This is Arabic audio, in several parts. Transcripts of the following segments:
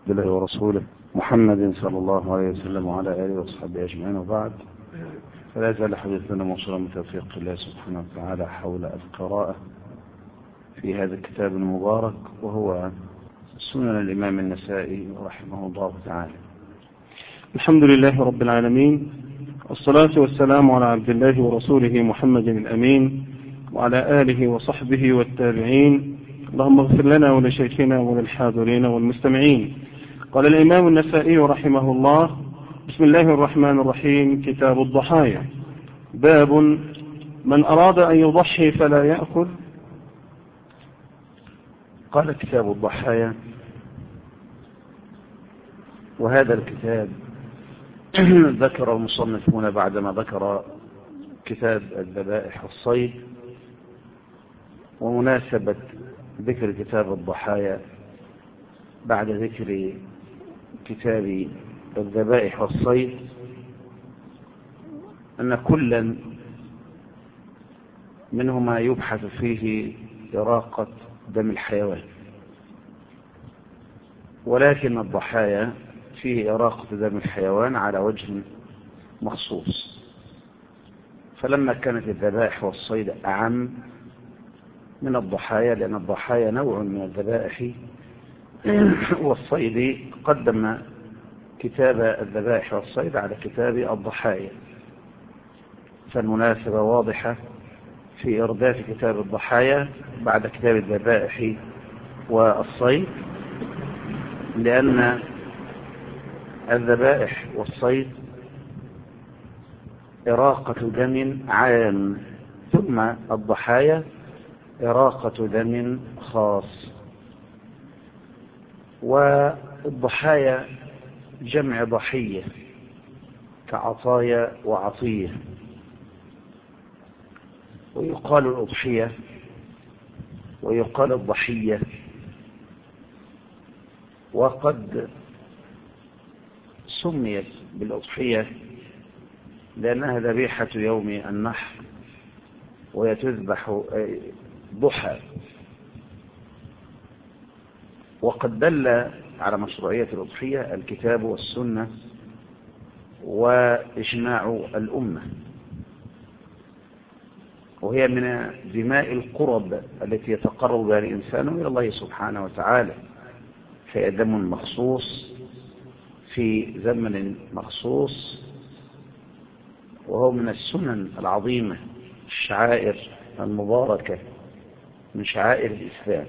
عبد الله ورسوله محمد صلى الله عليه وسلم وعلى آله وصحبه أجمعين، وبعد. فلا زال حديثنا موصولا بتوفيق الله سبحانه وتعالى حول القراءة في هذا الكتاب المبارك، وهو سنن الإمام النسائي رحمه الله تعالى. الحمد لله رب العالمين، والصلاة والسلام على عبد الله ورسوله محمد الأمين وعلى آله وصحبه والتابعين. اللهم اغفر لنا ولشيخنا وللحاضرين والمستمعين. قال الإمام النسائي رحمه الله: بسم الله الرحمن الرحيم. كتاب الضحايا. باب من أراد أن يضحي فلا يأكل. قال كتاب الضحايا، وهذا الكتاب ذكر المصنفون بعدما ذكر كتاب الذبائح والصيد، ومناسبة ذكر كتاب الضحايا بعد ذكر كتاب الذبائح والصيد أن كلا منهما يبحث فيه إراقة دم الحيوان، ولكن الضحايا فيه إراقة دم الحيوان على وجه مخصوص. فلما كانت الذبائح والصيد أعم من الضحايا، لأن الضحايا نوع من الذبائح والصيد، قدم كتاب الذبائح والصيد على كتاب الضحايا، فالمناسبة واضحة في إرداف كتاب الضحايا بعد كتاب الذبائح والصيد، لأن الذبائح والصيد إراقة دم عام، ثم الضحايا إراقة دم خاص. والضحايا جمع ضحية كعطايا وعطية، ويقال الأضحية ويقال الضحية. وقد سميت بالأضحية لأنها ذبيحة يوم النحر، وهي تذبح ضحى. وقد دل على مشروعية الأضحية الكتاب والسنة وإجماع الأمة، وهي من دماء القرب التي يتقرب بها الإنسان إلى الله سبحانه وتعالى، فهي دم مخصوص في زمن مخصوص، وهو من السنن العظيمة، الشعائر المباركة من شعائر الإسلام.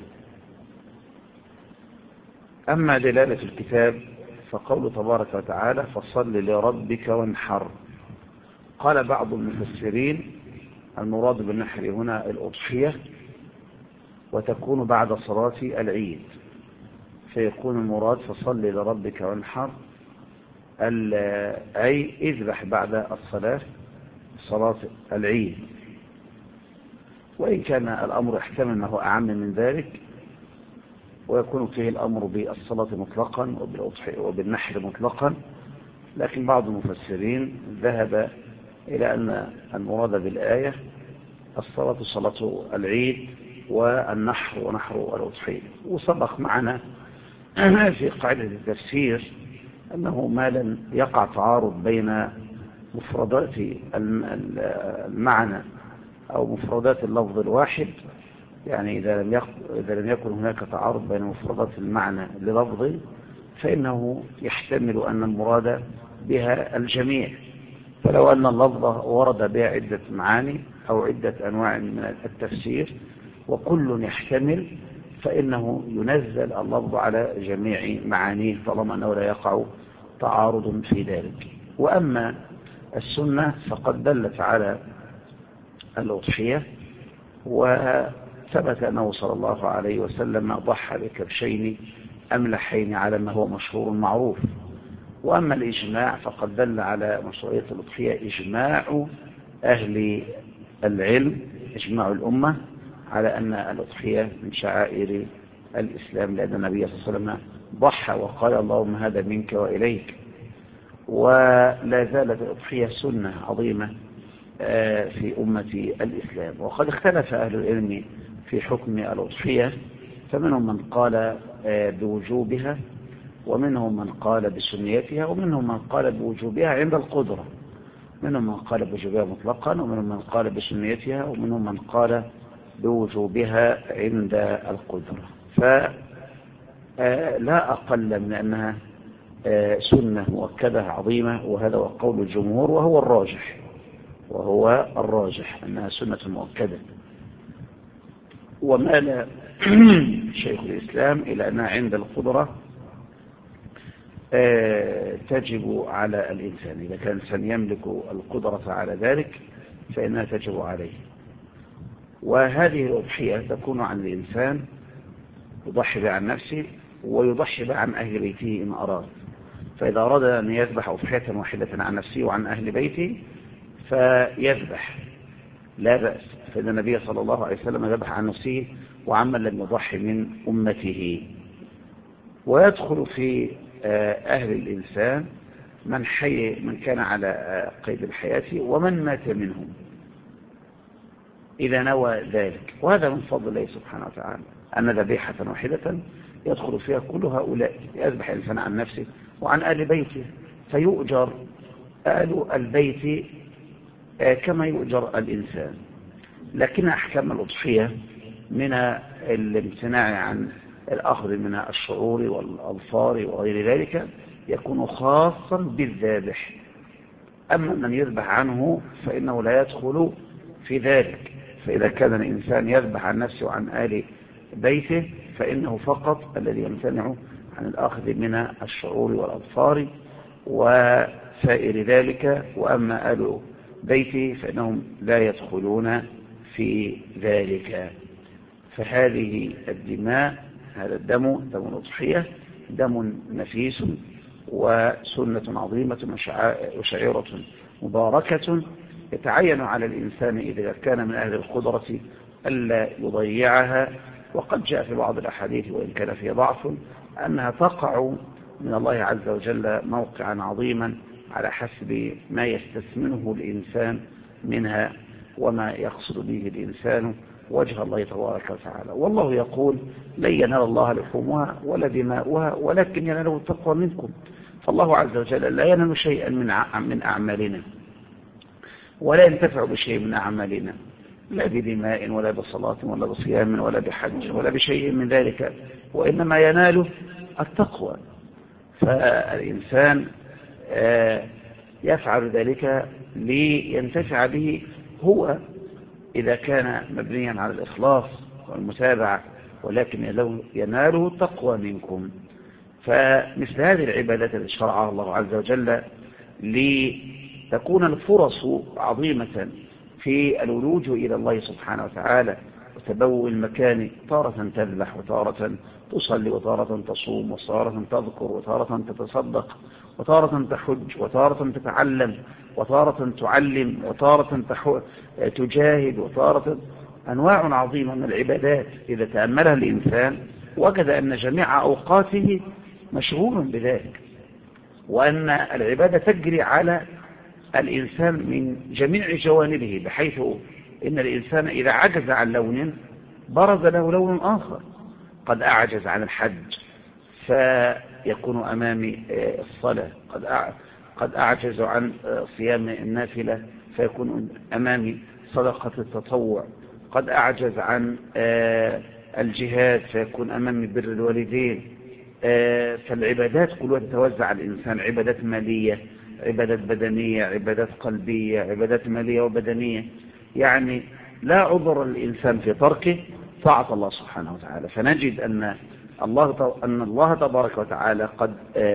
أما دلالة الكتاب فقوله تبارك وتعالى: فصل لربك وانحر. قال بعض المفسرين المراد بالنحر هنا الأضحية، وتكون بعد صلاة العيد، فيكون المراد فصل لربك وانحر أي اذبح بعد الصلاة، صلاة العيد. وإن كان الأمر يحتمل أنه أعم من ذلك، ويكون فيه الأمر بالصلاة مطلقا وبالنحر مطلقا، لكن بعض المفسرين ذهب إلى أن المراد بالآية الصلاة صلاة العيد، والنحر ونحر الأضحية. وسبق معنا في قاعدة التفسير أنه ما لم يقع تعارض بين مفردات المعنى أو مفردات اللفظ الواحد، يعني إذا لم يكن هناك تعارض بين مفردات المعنى للفظ، فإنه يحتمل أن المراد بها الجميع. فلو أن اللفظ ورد بها عدة معاني أو عدة أنواع من التفسير وكل يحتمل، فإنه ينزل اللفظ على جميع معانيه، طالما أنه لا يقع تعارض في ذلك. وأما السنة فقد دلت على الأضحية، وثبت أنه صلى الله عليه وسلم ضحى بكبشين أملحين على ما هو مشهور معروف. وأما الإجماع فقد دل على مشروعية الأضحية إجماع أهل العلم، إجماع الأمة على أن الأضحية من شعائر الإسلام، لأن النبي صلى الله عليه وسلم ضحى وقال: اللهم هذا منك وإليك. ولا زالت الأضحية سنة عظيمة في أمة الإسلام. وقد اختلف أهل العلم في حكم الأضحية، فمنهم من قال بوجوبها، ومنهم من قال بسنيتها، ومنهم من قال بوجوبها عند القدرة. منهم من قال بوجوبها مطلقا، ومنهم من قال بسنيتها، ومنهم من قال بوجوبها عند القدرة. فلا أقل من أنها سنة مؤكدة عظيمة، وهذا هو قول الجمهور وهو الراجح أنها سنة مؤكدة. ومال شيخ الإسلام إلى أنها عند القدرة تجب على الإنسان، إذا كان الإنسان يملك القدرة على ذلك فإنها تجب عليه. وهذه الأضحية تكون عن الإنسان يضحي بها عن نفسه ويضحي بها عن أهل بيته إن أراد. فإذا أراد أن يذبح أضحية واحدة عن نفسه وعن أهل بيته فيذبح لا بأس، فإن النبي صلى الله عليه وسلم ذبح عن نفسه وعمن لم يضحي من أمته. ويدخل في أهل الإنسان من كان على قيد الحياة ومن مات منهم إذا نوى ذلك. وهذا من فضل الله سبحانه وتعالى أن ذبيحة واحدة يدخل فيها كل هؤلاء، يذبح الإنسان عن نفسه وعن أهل بيته، فيؤجر آل البيت كما يؤجر الإنسان. لكن أحكام الأضحية من الامتناع عن الأخذ من الشعور والأظفار وغير ذلك يكون خاصا بالذابح. أما من يذبح عنه فإنه لا يدخل في ذلك. فإذا كان الإنسان يذبح عن نفسه وعن آل بيته فإنه فقط الذي يمتنع عن الأخذ من الشعور والأظفار وسائر ذلك، وأما آل بيته فإنهم لا يدخلون في ذلك. فهذه الدماء، هذا الدم دم الأضحية دم نفيس وسنة عظيمة وشعيرة مباركة، يتعين على الإنسان إذا كان من أهل القدرة ألا يضيعها. وقد جاء في بعض الأحاديث وإن كان فيها ضعف أنها تقع من الله عز وجل موقعا عظيما على حسب ما يستثمنه الإنسان منها وما يقصد به الإنسان وجه الله تبارك وتعالى. والله يقول لن ينال الله لحومها ولا دماؤها ولكن يناله التقوى منكم. فالله عز وجل لا ينال شيئا من أعمالنا ولا ينتفع بشيء من أعمالنا، لا بدماء ولا بصلاة ولا بصيام ولا بحج ولا بشيء من ذلك، وإنما يناله التقوى. فالإنسان يفعل ذلك لينتفع به هو إذا كان مبنيا على الإخلاص والمتابعة، ولكن يناله التقوى منكم. فمثل هذه العبادات التي شرعها الله عز وجل لتكون الفرص عظيمة في الولوج إلى الله سبحانه وتعالى وتبوء المكان، تارة تذبح وتارة تصلي وتارة تصوم وتارة تذكر وتارة تتصدق وتارة تحج وتارة تتعلم وتارة تعلم وتارة تجاهد وتارة أنواع عظيمة من العبادات. إذا تأملها الإنسان وجد أن جميع أوقاته مشغول بذلك، وأن العبادة تجري على الإنسان من جميع جوانبه، بحيث إن الإنسان إذا عجز عن لون برز له لون آخر. قد أعجز عن الحج فيكون أمامي الصلاة، قد أعجز عن صيام النافلة فيكون أمامي صدقة التطوع، قد أعجز عن الجهاد فيكون أمامي بر الوالدين. فالعبادات كلها تتوزع على الإنسان: عبادات مالية، عبادات بدنية، عبادات قلبية، عبادات مالية وبدنية. يعني لا عذر للإنسان في تركه طاعة الله سبحانه وتعالى. فنجد أن الله تبارك وتعالى قد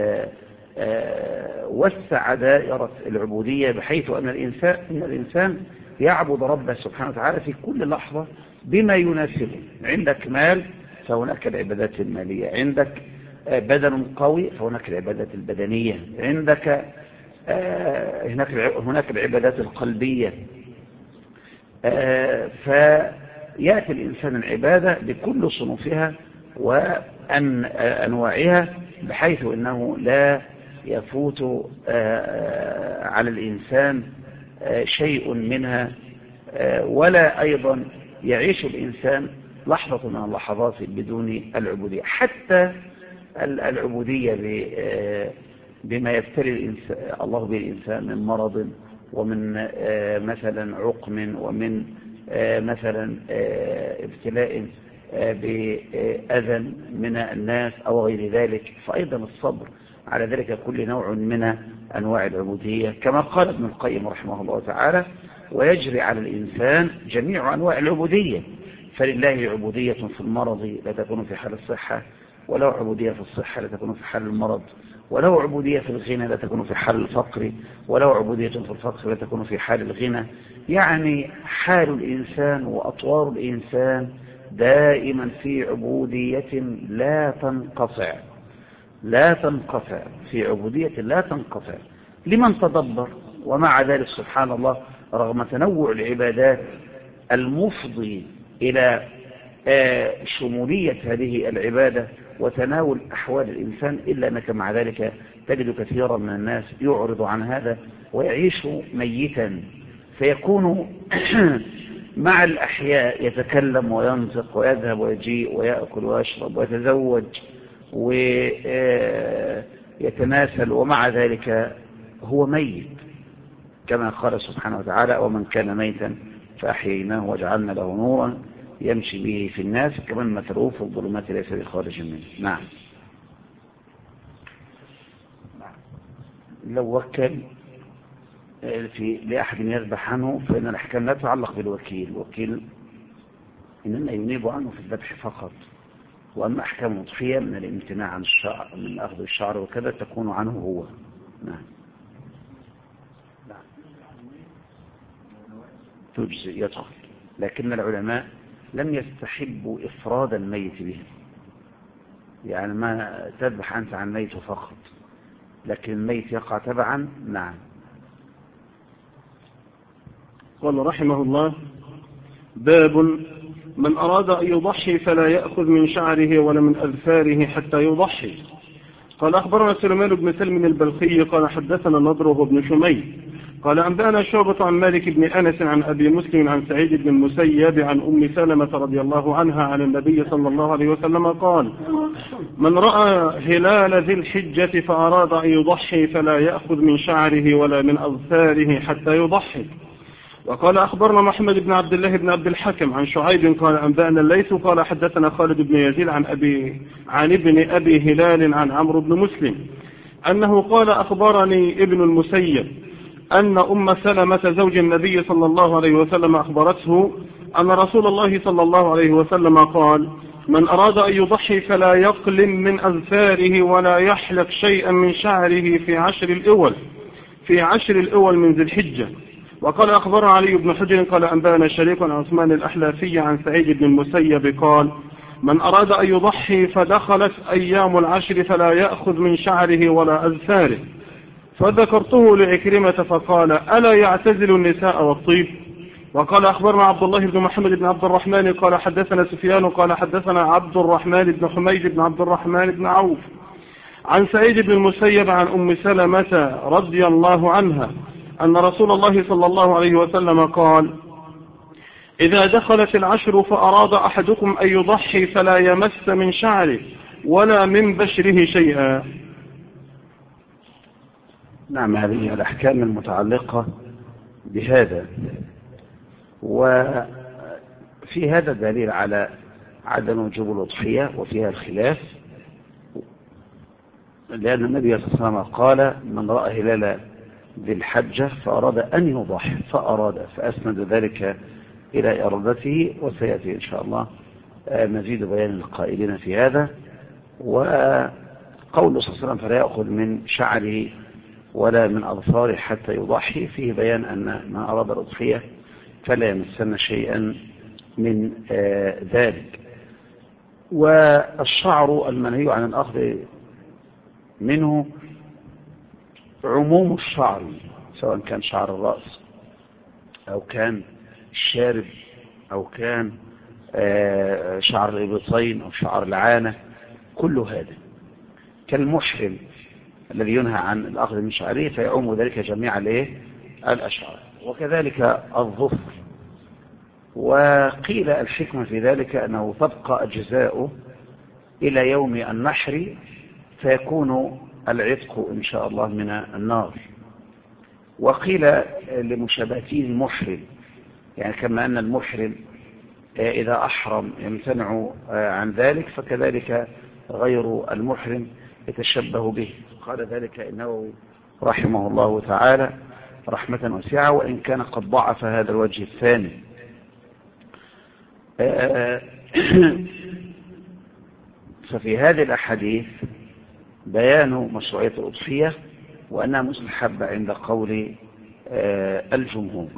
وسع دائرة العبودية، بحيث أن الإنسان يعبد ربه سبحانه وتعالى في كل لحظة بما يناسبه. عندك مال فهناك العبادات المالية، عندك بدن قوي فهناك العبادات البدنية، عندك هناك العبادات القلبية. فيأتي الإنسان العبادة بكل صنوفها وأنواعها، بحيث أنه لا يفوت على الإنسان شيء منها، ولا أيضا يعيش الإنسان لحظة من اللحظات بدون العبودية. حتى العبودية بما يبتلي الله به الإنسان من مرض، ومن مثلا عقم، ومن مثلا ابتلاء بأذى من الناس أو غير ذلك، فأيضا الصبر على ذلك كل نوع من أنواع العبودية، كما قال ابن القيم رحمه الله تعالى: ويجري على الإنسان جميع أنواع العبودية، فلله عبودية في المرض لا تكون في حال الصحة، ولو عبودية في الصحة لا تكون في حال المرض، ولو عبودية في الغنى لا تكون في حال الفقر، ولو عبودية في الفقر لا تكون في حال الغنى. يعني حال الإنسان وأطوار الإنسان دائما في عبودية لا تنقطع، لا تنقطع، في عبودية لا تنقطع لمن تدبر. ومع ذلك سبحان الله، رغم تنوع العبادات المفضي إلى شمولية هذه العبادة وتناول أحوال الإنسان، إلا أنك مع ذلك تجد كثيرا من الناس يعرض عن هذا ويعيش ميتا، فيكون مع الأحياء يتكلم وينطق ويذهب ويجيء ويأكل ويشرب ويتزوج ويتناسل، ومع ذلك هو ميت، كما قال سبحانه وتعالى: ومن كان ميتا فأحييناه وجعلنا له نورا يمشي به في الناس كمن مثله في الظلمات ليس بخارج منه. نعم. لو وكل لأحد يذبح عنه فإن الأحكام لا تعلق بالوكيل، الوكيل إنما ينيب عنه في الذبح فقط، وأما أحكام الأضحية من الامتناع عن الشعر، من أخذ الشعر وكذا، تكون عنه هو. نعم. تجزي يدخل، لكن العلماء لم يستحبوا إفراد الميت به، يعني ما تذبح أنت عن ميت فقط، لكن الميت يقع تبعا. نعم. قال رحمه الله: باب من أراد أن يضحي فلا يأخذ من شعره ولا من أذفاره حتى يضحي. قال أخبرنا سليمان بن سلم البلخي قال حدثنا نضر بن شميل قال أنبأنا شعبة عن مالك بن أنس عن أبي مسلم عن سعيد بن المسيب عن أم سلمة رضي الله عنها عن النبي صلى الله عليه وسلم قال: من رأى هلال ذي الحجة فأراد أن يضحي فلا يأخذ من شعره ولا من أظفاره حتى يضحي. وقال أخبرنا محمد بن عبد الله بن عبد الحكم عن شعيب قال أنبأنا الليث قال حدثنا خالد بن يزيد عن ابن أبي هلال عن عمرو بن مسلم أنه قال: أخبرني ابن المسيب أن أم سلمة زوج النبي صلى الله عليه وسلم أخبرته أن رسول الله صلى الله عليه وسلم قال: من أراد أن يضحي فلا يقلم من أظفاره ولا يحلق شيئا من شعره في عشر الأول من ذي الحجة. وقال أخبرنا علي بن حجر قال أنبأنا شريك عن عثمان الأحلافي عن سعيد بن المسيب قال: من أراد أن يضحي فدخلت أيام العشر فلا يأخذ من شعره ولا أظفاره. فذكرته لعكرمة فقال: ألا يعتزل النساء والطيب؟ وقال أخبرنا عبد الله بن محمد بن عبد الرحمن قال حدثنا سفيان قال حدثنا عبد الرحمن بن حميد بن عبد الرحمن بن عوف عن سعيد بن المسيب عن أم سلمة رضي الله عنها أن رسول الله صلى الله عليه وسلم قال: إذا دخلت العشر فأراد أحدكم أن يضحي فلا يمس من شعره ولا من بشره شيئا. نعم. هذه الأحكام المتعلقة بهذا، وفي هذا دليل على عدم وجوب الأضحية وفيها الخلاف، لأن النبي صلى الله عليه وسلم قال: من رأى هلال ذي الحجة فأراد أن يضحي، فأسند ذلك إلى إرادته، وسيأتي إن شاء الله مزيد بيان القائلين في هذا. وقول صلى الله عليه وسلم: فلا يأخذ من شعره ولا من أظفاره حتى يضحي، فيه بيان أن من أراد الأضحية فلا يمسن شيئا من ذلك. والشعر المنهي عن الأخذ منه عموم الشعر، سواء كان شعر الرأس أو كان الشارب أو كان شعر الإبطين أو شعر العانة، كل هذا كالمحرم الذي ينهى عن الأخذ من شعره، فيعم ذلك جميع الأشعار، وكذلك الظفر. وقيل الحكمة في ذلك أنه تبقى أجزاؤه إلى يوم النحر فيكون العتق إن شاء الله من النار. وقيل لمشابهته المحرم، يعني كما أن المحرم إذا أحرم يمتنع عن ذلك، فكذلك غير المحرم يتشبه به. قال ذلك النووي رحمه الله تعالى رحمة واسعة، وإن كان قد ضعف هذا الوجه الثاني. ففي هذه الأحاديث بيان مشروعية الأضحية وأنها مستحبة عند قول الجمهور.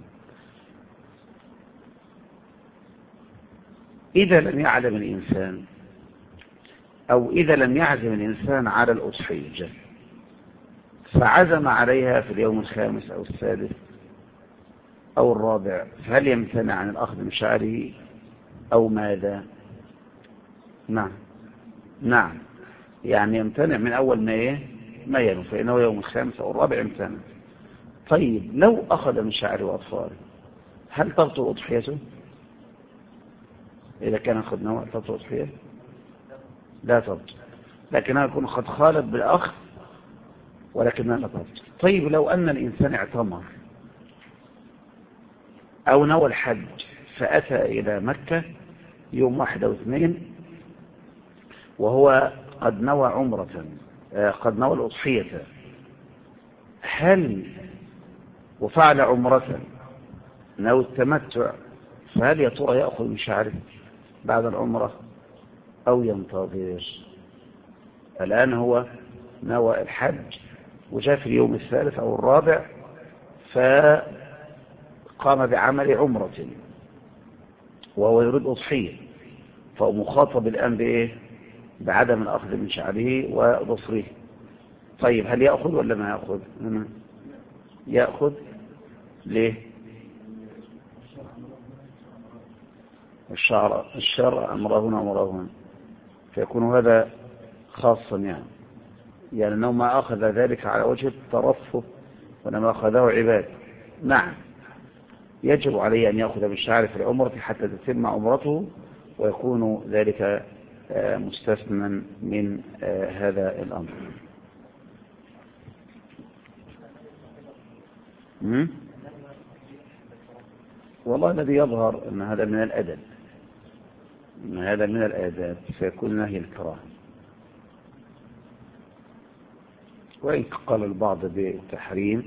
إذا لم يعلم الإنسان أو إذا لم يعزم الإنسان على الأضحية فعزم عليها في اليوم الخامس أو السادس أو الرابع، فهل يمتنع عن الأخذ من شعره أو ماذا؟ نعم، يعني يمتنع من أول ما ينوي، فإنه يوم الخامس أو الرابع يمتنع. طيب لو أخذ من شعره وأطفاله هل تبطل أضحيته؟ إذا كان قد نوى تبطل أضحيته؟ لا تبطل، لكنها يكون قد خالف بالأخذ ولكنها لا تبطل. طيب لو أن الإنسان اعتمر أو نوى الحج فأتى إلى مكة يوم 1 أو 2 وهو قد نوى عمرة، قد نوى الأضحية، هل وفعل عمرة نوى التمتع، فهل يا ترى يأخذ من شعره بعد العمرة أو ينتظر؟ الآن هو نوى الحج وجاء في اليوم الثالث أو الرابع فقام بعمل عمرة وهو يريد أضحية، فهو مخاطب الآن بإيه؟ بعدم الأخذ من شعره وظفره. طيب هل يأخذ ولا ما يأخذ؟ يأخذ. ليه؟ الشرع أمرهن فيكون هذا خاصا، يعني أنه ما أخذ ذلك على وجه الترفه وإنما أخذه عباد. نعم، يجب عليه أن يأخذ من شعره في العمرة حتى تتم عمرته ويكون ذلك مستثنى من هذا الأمر. والله الذي يظهر أن هذا من الأدب، أن هذا من الآداب، فيكون نهي الكراهة، وإن قال البعض بالتحريم.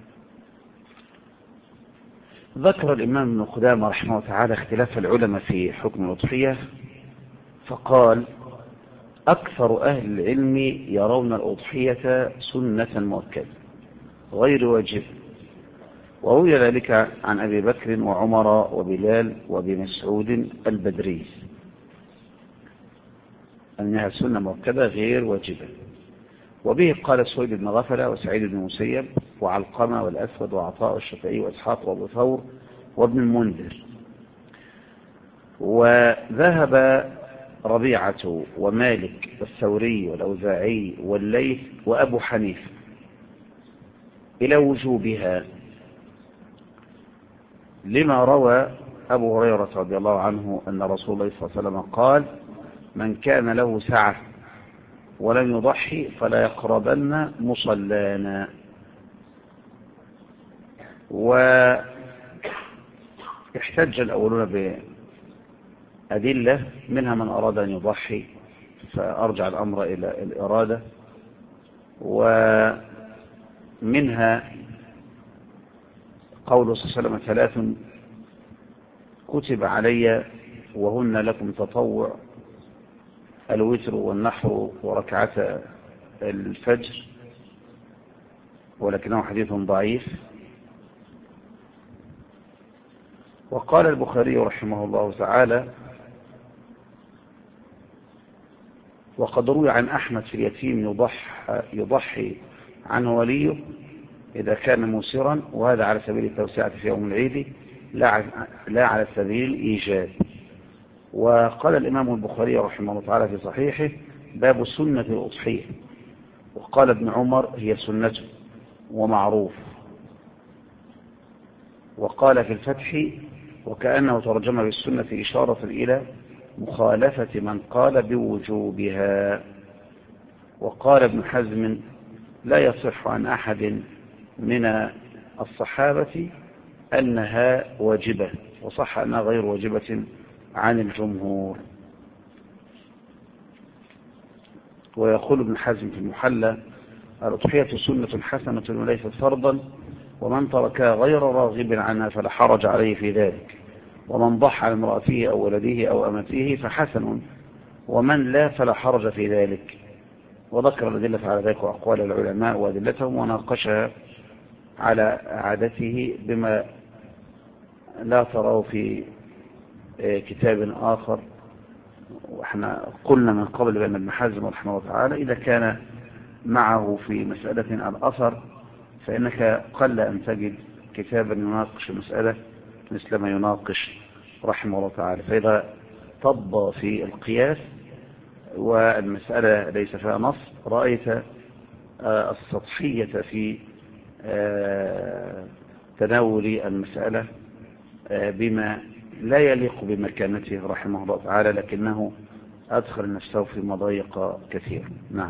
ذكر الإمام ابن قدامة رحمه الله تعالى اختلاف العلماء في حكم الأضحية، فقال: أكثر أهل العلم يرون الأضحية سنة مؤكدة غير واجب، وروي ذلك عن أبي بكر وعمر وبلال وابي مسعود البدري أنها سنة مؤكدة غير واجبة. وبه قال سويد بن غفلة وسعيد بن مسيب وعلقمة والأسود وعطاء والشافعي وإسحاق وأبو ثور وابن المنذر. وذهب ربيعة ومالك والثوري والأوزاعي والليث وأبو حنيفة إلى وجوبها، لما روى أبو هريرة رضي الله عنه أن رسول الله صلى الله عليه وسلم قال: من كان له سعة ولم يضحي فلا يقربن مصلانا. واحتج الأولون بأدلة، منها من أراد أن يضحي فأرجع الأمر إلى الإرادة، ومنها قول صلى الله عليه وسلم: 3 كتب علي وهن لكم تطوع: الوتر والنحر وركعة الفجر، ولكنه حديث ضعيف. وقال البخاري رحمه الله تعالى: وقد روي عن أحمد في اليتيم يضحي عنه وليه إذا كان موسرا، وهذا على سبيل التوسعة في يوم العيد لا على سبيل الإيجاب. وقال الإمام البخاري رحمه الله تعالى في صحيحه: باب سنة الأضحية. وقال ابن عمر: هي سنة ومعروف. وقال في الفتح: وكأنه ترجم بالسنة إشارة إلى مخالفة من قال بوجوبها. وقال ابن حزم لا يصح عن أحد من الصحابة أنها واجبة، وصح أنها غير واجبة عن الجمهور. ويقول ابن حزم في المحلى الأضحية سنة حسنة وليست فرضا، ومن تركها غير راغب عنها فلا حرج عليه في ذلك، ومن ضحى لامرأته أو ولده أو أمته فحسن، ومن لا فلا حرج في ذلك. وذكر الأدلة على ذلك وأقوال العلماء وأدلتهم، وناقشها على عادته بما لا تراه في كتاب آخر. وإحنا قلنا من قبل بأن ابن حزم رحمه الله تعالى إذا كان معه في مسألة الأثر فإنك قل أن تجد كتابا يناقش المسألة مثل ما يناقش رحمه الله تعالى. فإذا طب في القياس والمسألة ليس فيها نص رأيت السطحية في تناول المسألة بما لا يليق بمكانته رحمه الله تعالى، لكنه أدخل نفسه في مضايق كثير. نعم.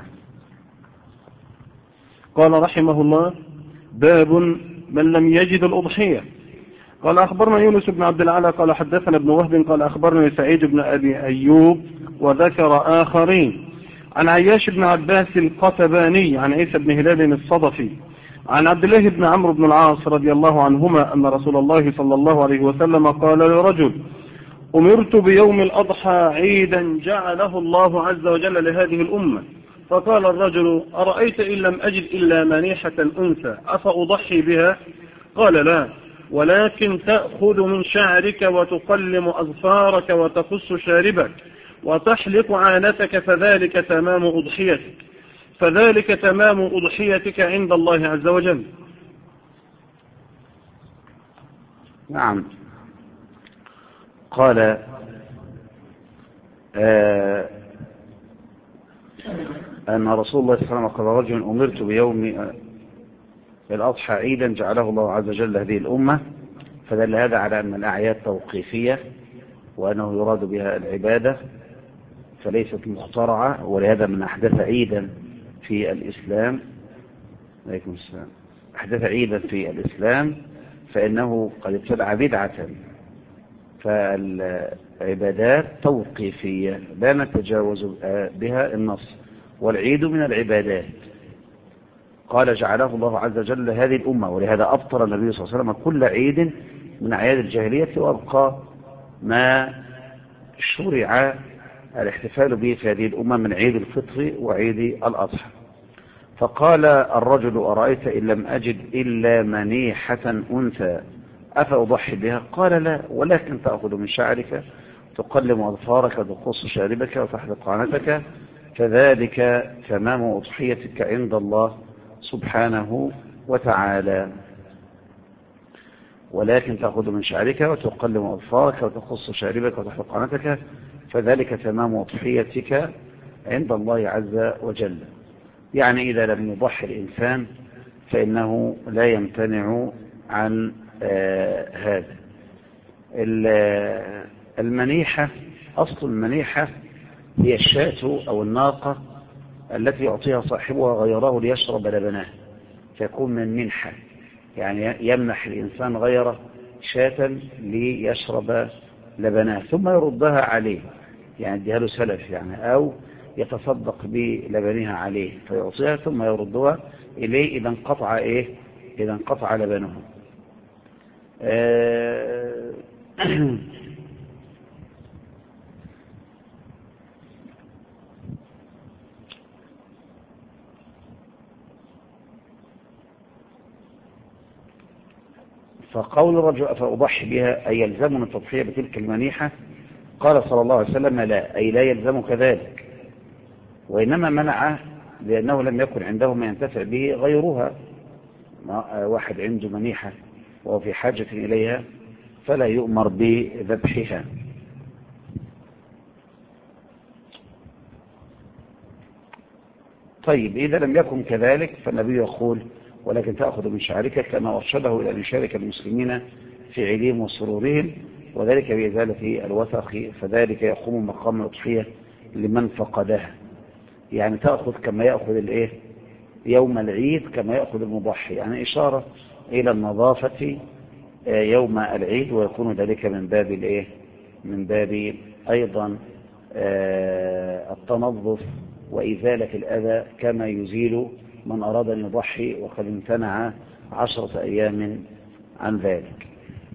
قال رحمه الله: باب من لم يجد الأضحية. قال أخبرنا يونس بن عبد العالى قال حدثنا ابن وهب قال أخبرني سعيد بن أبي أيوب وذكر آخرين عن عياش بن عباس القتباني عن عيسى بن هلال الصدفي عن عبد الله بن عمرو بن العاص رضي الله عنهما أن رسول الله صلى الله عليه وسلم قال لرجل: أمرت بيوم الأضحى عيدا جعله الله عز وجل لهذه الأمة. فقال الرجل: أرأيت إن لم أجد إلا منيحة أنثى أفأضحي بها؟ قال: لا، ولكن تأخذ من شعرك وتقلم أظفارك وتقص شاربك وتحلق عانتك فذلك تمام أضحيتك عند الله عز وجل. نعم. قال أن رسول الله صلى الله عليه وسلم قال: رجل أمرت بيوم الأضحى عيدا جعله الله عز وجل هذه الأمة. فدل هذا على أن الأعياد توقيفية وأنه يراد بها العبادة فليست مخترعة، ولهذا من أحدث عيدا في الإسلام عليكم السلام أحدث عيدا في الإسلام فإنه قد ابتدع بدعة. فالعبادات توقيفية لا نتجاوز بها النص، والعيد من العبادات. قال: جعله الله عز وجل هذه الأمة، ولهذا أبطل النبي صلى الله عليه وسلم كل عيد من أعياد الجاهلية، وأبقى ما شرع الاحتفال به في هذه الأمة من عيد الفطر وعيد الأضحى. فقال الرجل: أرأيت إن لم أجد إلا منيحة أنثى أفأضحي بها؟ قال: لا، ولكن تأخذ من شعرك تقلم أظفارك وتقص شاربك وتحلق عانتك فذلك تمام أضحيتك عند الله سبحانه وتعالى. ولكن تأخذ من شعرك وتقلم أظفارك وتقص شاربك وتحلق عانتك فذلك تمام أضحيتك عند الله عز وجل. يعني إذا لم يضحي الإنسان فإنه لا يمتنع عن هذا. المنيحة، أصل المنيحة هي الشاة أو الناقة التي يعطيها صاحبها غيره ليشرب لبنها، فيكون من منحة، يعني يمنح الإنسان غيره شاة ليشرب لبنها ثم يردها عليه، يعني اديها له سلف يعني، أو يتصدق بلبنها عليه فيعطيها ثم يردها إليه إذا انقطع إذا انقطع لبنه. فقول الرجل فأضحي بها أي يلزمني التضحية بتلك المنيحة؟ قال صلى الله عليه وسلم: لا، أي لا يلزم كذلك، وإنما منعه لأنه لم يكن عنده ما ينتفع به غيرها. واحد عنده منيحة وهو في حاجة إليها فلا يؤمر بذبحها. طيب، إذا لم يكن كذلك فالنبي يقول: ولكن تأخذ من شعرك، كما أرشده إلى أن يشارك المسلمين في عيدهم وسرورهم، وذلك بإزالة الوثق، فذلك يقوم مقام الأضحية لمن فقدها. يعني تأخذ كما يأخذ الإيه يوم العيد كما يأخذ المضحي، يعني إشارة إلى النظافة يوم العيد، ويكون ذلك من باب الإيه من باب أيضا التنظف وإزالة الأذى، كما يزيل من أراد أن يضحي وقد امتنع 10 أيام عن ذلك.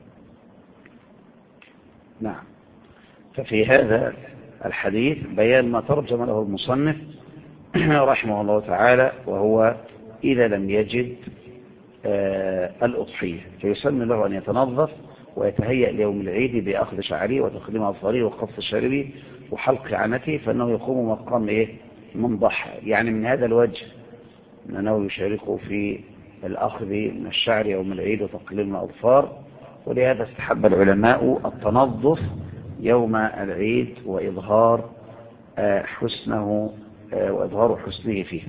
نعم. ففي هذا الحديث بيان ما ترجم له المصنف رحمه الله تعالى، وهو إذا لم يجد الأضحية فيسن له أن يتنظف ويتهيأ ليوم العيد بأخذ شعره وتقديم أظفاره وقص شاربه وحلق عنته، فإنه يقوم مقام إيه من ضحى. يعني من هذا الوجه أنه يشاركه في الأخذ من الشعر يوم العيد وتقليم الأظفار، ولهذا استحب العلماء التنظف يوم العيد وإظهار حسنه وإظهار حسنه فيه.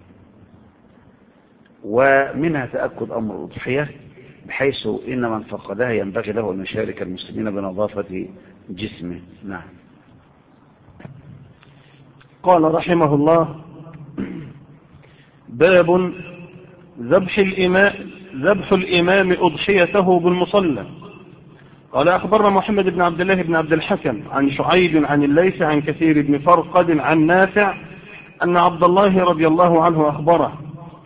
ومنها تأكد أمر الأضحية، بحيث إن من فقدها ينبغي له أن يشارك المسلمين بنظافة جسمه. نعم. قال رحمه الله: باب ذبح الإمام أضحيته بالمصلى. قال أخبرنا محمد بن عبد الله بن عبد الحكم عن شعيب عن الليث عن كثير بن فرقد عن نافع أن عبد الله رضي الله عنه أخبره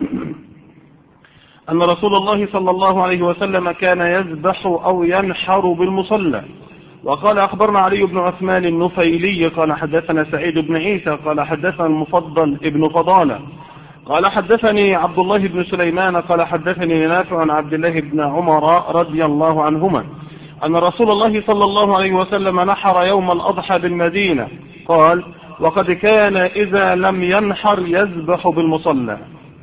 أن رسول الله صلى الله عليه وسلم كان يذبح أو ينحر بالمصلى. وقال أخبرنا علي بن عثمان النفيلي قال حدثنا سعيد بن عيسى قال حدثنا المفضل ابن فضالة قال حدثني عبد الله بن سليمان قال حدثني نافع عن عبد الله بن عمر رضي الله عنهما أن رسول الله صلى الله عليه وسلم نحر يوم الأضحى بالمدينة. قال: وقد كان إذا لم ينحر يذبح بالمصلى.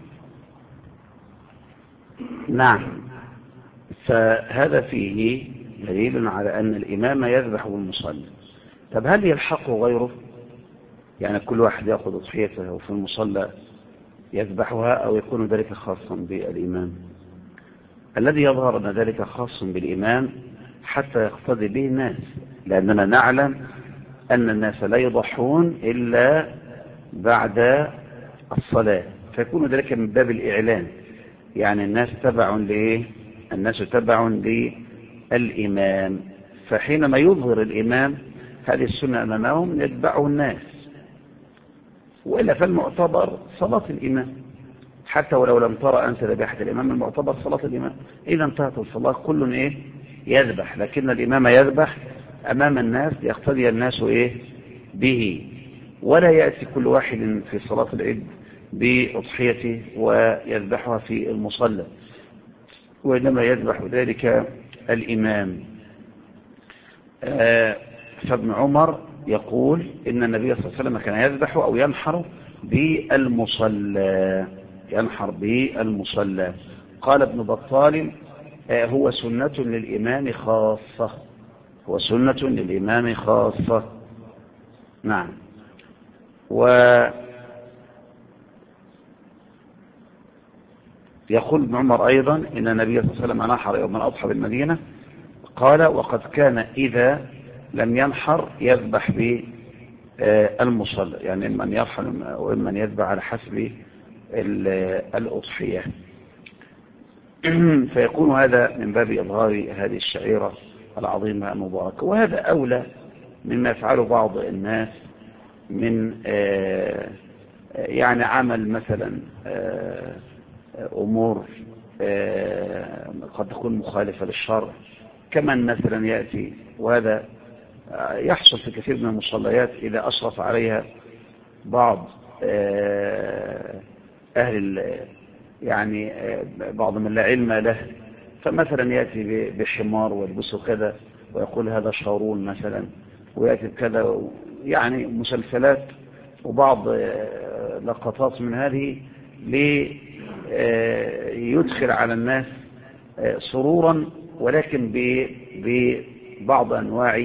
نعم. فهذا فيه دليل على أن الإمام يذبح بالمصلى. طب هل يلحقه غيره؟ يعني كل واحد يأخذ أضحيته في المصلى يذبحها، أو يكون ذلك خاصا بالإمام؟ الذي يظهر أن ذلك خاص بالإمام حتى يقتدي به الناس، لأننا نعلم أن الناس لا يضحون إلا بعد الصلاة، فيكون ذلك من باب الإعلان. يعني الناس تبع للإمام، فحينما يظهر الإمام هذه السنة أمامهم يتبعه الناس، وإلا فالمعتبر صلاة الإمام، حتى ولو لم ترى أنت ذبيحة الإمام المعتبر صلاة الإمام. إذا انتهت الصلاة كل يذبح، لكن الإمام يذبح أمام الناس ليقتدي الناس به، ولا يأتي كل واحد في صلاة العيد بأضحيته ويذبحها في المصلى، وإنما يذبح ذلك الإمام. فابن عمر يقول إن النبي صلى الله عليه وسلم كان يذبح أو ينحر بالمصلى. قال ابن بطال: هو سنة للإمام خاصة. نعم. يقول ابن عمر أيضا إن النبي صلى الله عليه وسلم نحر يوم الأضحى بالمدينة. قال: وقد كان إذا لم ينحر يذبح بالمصلى، يعني إمن يرحل وإمن يذبح على حسب الأضحية. فيكون هذا من باب إظهار هذه الشعيرة العظيمة المباركة، وهذا أولى مما يفعله بعض الناس من يعني عمل مثلا أمور قد تكون مخالفة للشرع، كمن مثلا يأتي، وهذا يحصل في كثير من المصليات إذا أشرف عليها بعض أهل يعني بعض من لا علم له، فمثلا يأتي بحمار ويلبسه كذا ويقول هذا شارون مثلا، ويأتي بكذا، يعني مسلسلات وبعض لقطات من هذه ليدخل على الناس سرورا، ولكن ببعض أنواع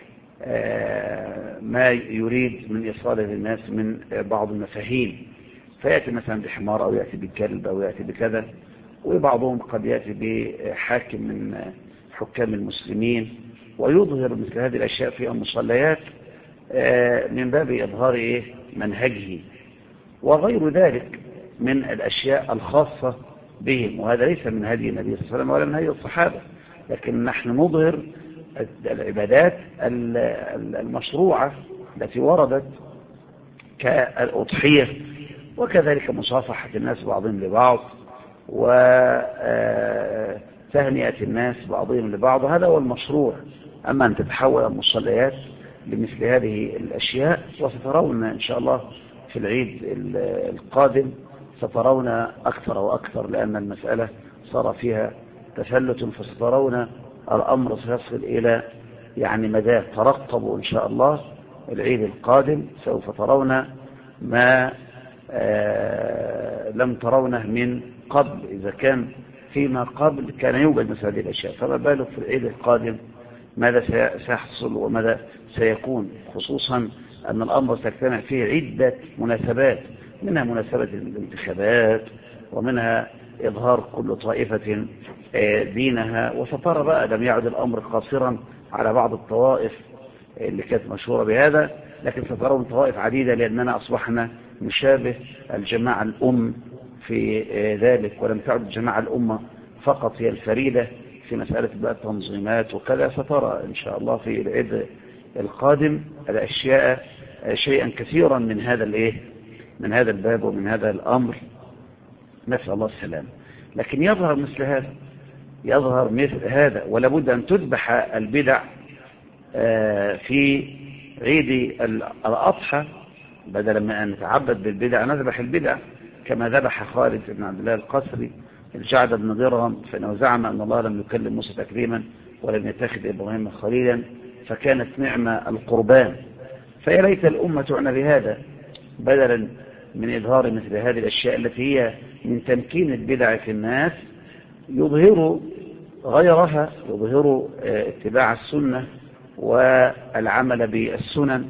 ما يريد من إيصاله للناس من بعض المفاهيم، فيأتي مثلا بحمار أو يأتي بكلب أو يأتي بكذا، وبعضهم قد يأتي بحاكم من حكام المسلمين، ويظهر مثل هذه الأشياء في المصليات من باب إظهار منهجه وغير ذلك من الأشياء الخاصة بهم، وهذا ليس من هدي النبي صلى الله عليه وسلم ولا من هدي الصحابة، لكن نحن نظهر العبادات المشروعة التي وردت كالأضحية، وكذلك مصافحة الناس بعضهم لبعض وتهنئة الناس بعضهم لبعض، هذا هو المشروع. أما أن تتحول المصليات لمثل هذه الأشياء، وسترون إن شاء الله في العيد القادم سترون أكثر وأكثر، لأن المسألة صار فيها تفلت، فسترون الأمر سيصل إلى يعني مدى. ترقبوا إن شاء الله العيد القادم، سوف ترون ما لم ترونه من قبل. إذا كان فيما قبل كان يوجد مثل هذه الأشياء، فما بالك في العيد القادم ماذا سيحصل وماذا سيكون، خصوصا أن الأمر سيجتمع فيه عدة مناسبات، منها مناسبة الانتخابات، ومنها إظهار كل طائفة دينها. وسترى بقى لم يعد الأمر قاصرا على بعض الطوائف اللي كانت مشهورة بهذا، لكن سترون طوائف عديدة، لأننا أصبحنا نشابه الجماعة الأم في ذلك، ولم تعد الجماعة الأمة فقط هي الفريدة في مسألة بقى التنظيمات وكذا. سترى إن شاء الله في العيد القادم الأشياء شيئا كثيرا من هذا من هذا الباب ومن هذا الأمر، نسأل الله السلام. لكن يظهر مثل هذا، ولا بد أن تذبح البدع في عيد الأضحى، بدلا من أن نتعبد بالبدع نذبح البدع، كما ذبح خالد بن عبد الله القسري الجعد بن درهم، فإنه زعم أن الله لم يكلم موسى تكريما ولم يتخذ إبراهيم خليلا، فكانت نعمة القربان. فيا ليت الأمة تعنى بهذا، بدلا من إظهار مثل هذه الأشياء التي هي من تمكين البدع في الناس، يظهر غيرها، يظهر اتباع السنة والعمل بالسنن.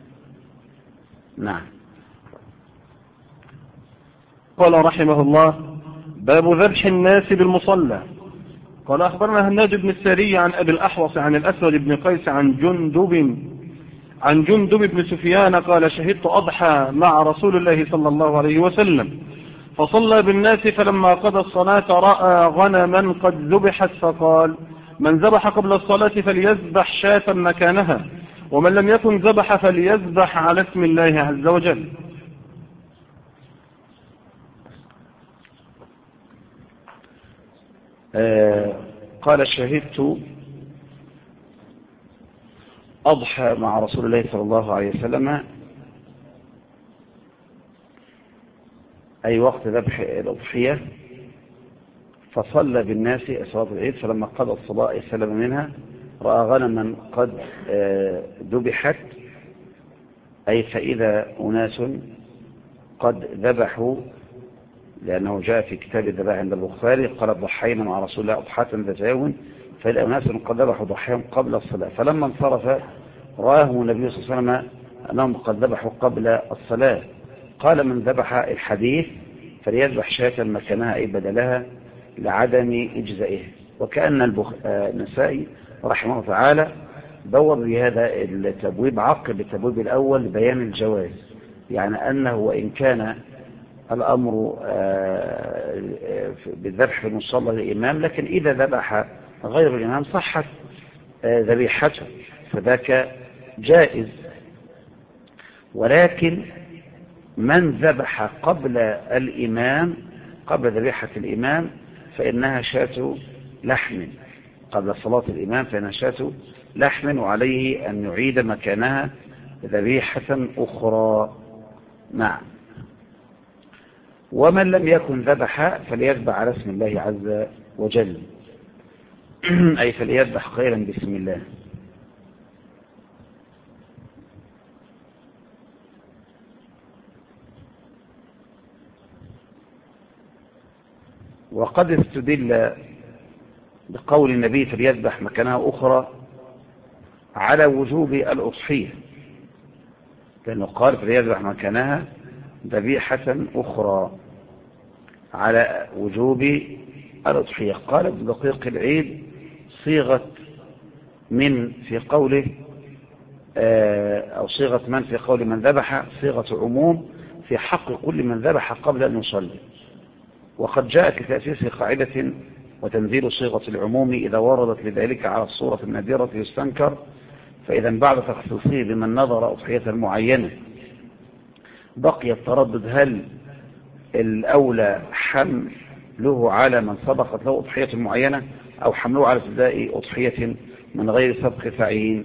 نعم. قال رحمه الله: باب ذبح الناس بالمصلى. قال أخبرنا هناد بن السري عن أبي الأحوص عن الأسود بن قيس عن جندب بن سفيان قال: شهدت أضحى مع رسول الله صلى الله عليه وسلم، فصلى بالناس، فلما قضى الصلاة رأى غنما قد ذبحت، فقال: من ذبح قبل الصلاة فليذبح شاة مكانها، ومن لم يكن ذبح فليذبح على اسم الله عز وجل. قال: شهدت أضحى مع رسول الله صلى الله عليه وسلم، أي وقت ذبح الأضحية، فصلى بالناس صلاة العيد، فلما قضى الصلاة سلم منها رأى غنما قد ذبحت، أي فإذا أناس قد ذبحوا، لأنه جاء في كتاب الذبائح عند البخاري قال: ضحينا مع رسول الله أضحاة ذات يوم، فإذا أناس قد ذبحوا ضحيهم قبل الصلاة، فلما انصرف رآهم النبي صلى الله عليه وسلم أنهم قد ذبحوا قبل الصلاة. قال: من ذبح الحديث فليذبح شاة مكانها، أي بدلها، لعدم إجزائه. وكأن النسائي رحمه الله تعالى بوّب بهذا التبويب عقب التبويب الأول لبيان الجواز، يعني أنه وإن كان الأمر بالذبح في المصلى للإمام، لكن إذا ذبح غير الإمام صحت ذبيحته، فذاك جائز. ولكن من ذبح قبل الإمام، قبل ذبيحة الإمام، فإنها شاة لحم، قبل صلاة الإمام فإنها شاة لحم، وعليه أن يعيد مكانها ذبيحة أخرى. نعم. ومن لم يكن ذبح فليذبح على اسم الله عز وجل، أي فليذبح خيرا باسم الله. وقد استدل بقول النبي فليذبح مكانها أخرى على وجوب الأضحية، لأنه قال فليذبح مكانها ذبيحة أخرى على وجوب الأضحية. قال ابن دقيق العيد: صيغة من في قوله أو صيغة من في قول من ذبح صيغة عموم، في حق كل من ذبح قبل أن يصلي. وقد جاء كتأسيس قاعدة وتنزيل صيغة العموم إذا وردت لذلك على الصورة النادرة يستنكر، فإذا بعد تخصيصه بمن نظر أضحية معينة بقي التردد هل الأولى حمله على من سبقت له أضحية معينة أو حمله على ابتداء أضحية من غير سبق تعيين.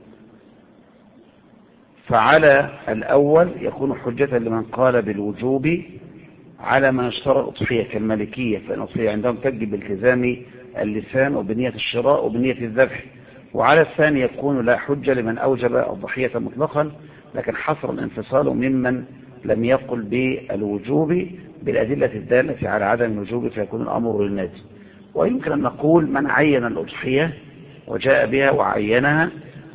فعلى الأول يكون حجة لمن قال بالوجوب على من اشترى الأضحية كالمالكية، فإن الأضحية عندهم تجب بالتزام اللسان وبنية الشراء وبنية الذبح. وعلى الثاني يكون لا حجة لمن أوجب الضحية مطلقا لكن حصر الانفصال ممن لم يقل بالوجوب بالأدلة الدالة على عدم الوجوب فيكون الأمر للنادي. ويمكن أن نقول من عين الأضحية وجاء بها وعينها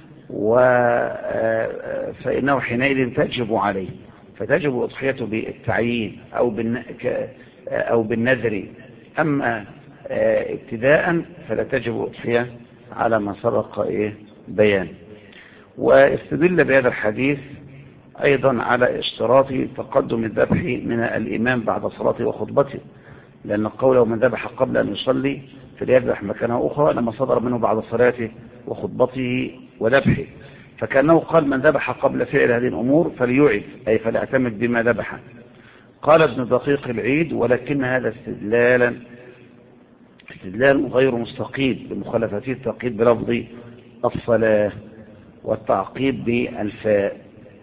فإنه حينئذ تجب عليه، فتجب أضحيته بالتعيين أو بالنذر. أما ابتداء فلا تجب أضحية على ما سبق بيان. واستدل بهذا الحديث أيضا على اشتراط تقدم الذبح من الإمام بعد صلاته وخطبته، لأن قوله من ذبح قبل أن يصلي فليذبح مكانه أخرى لما صدر منه بعد صلاته وخطبته وذبحه، فكأنه قال من ذبح قبل فعل هذه الأمور فليعد أي فليعتمد بما ذبح. قال ابن دقيق العيد ولكن هذا استدلال غير مستقيم بمخالفته التعقيد بلفظ الصلاة والتعقيب بالفاء.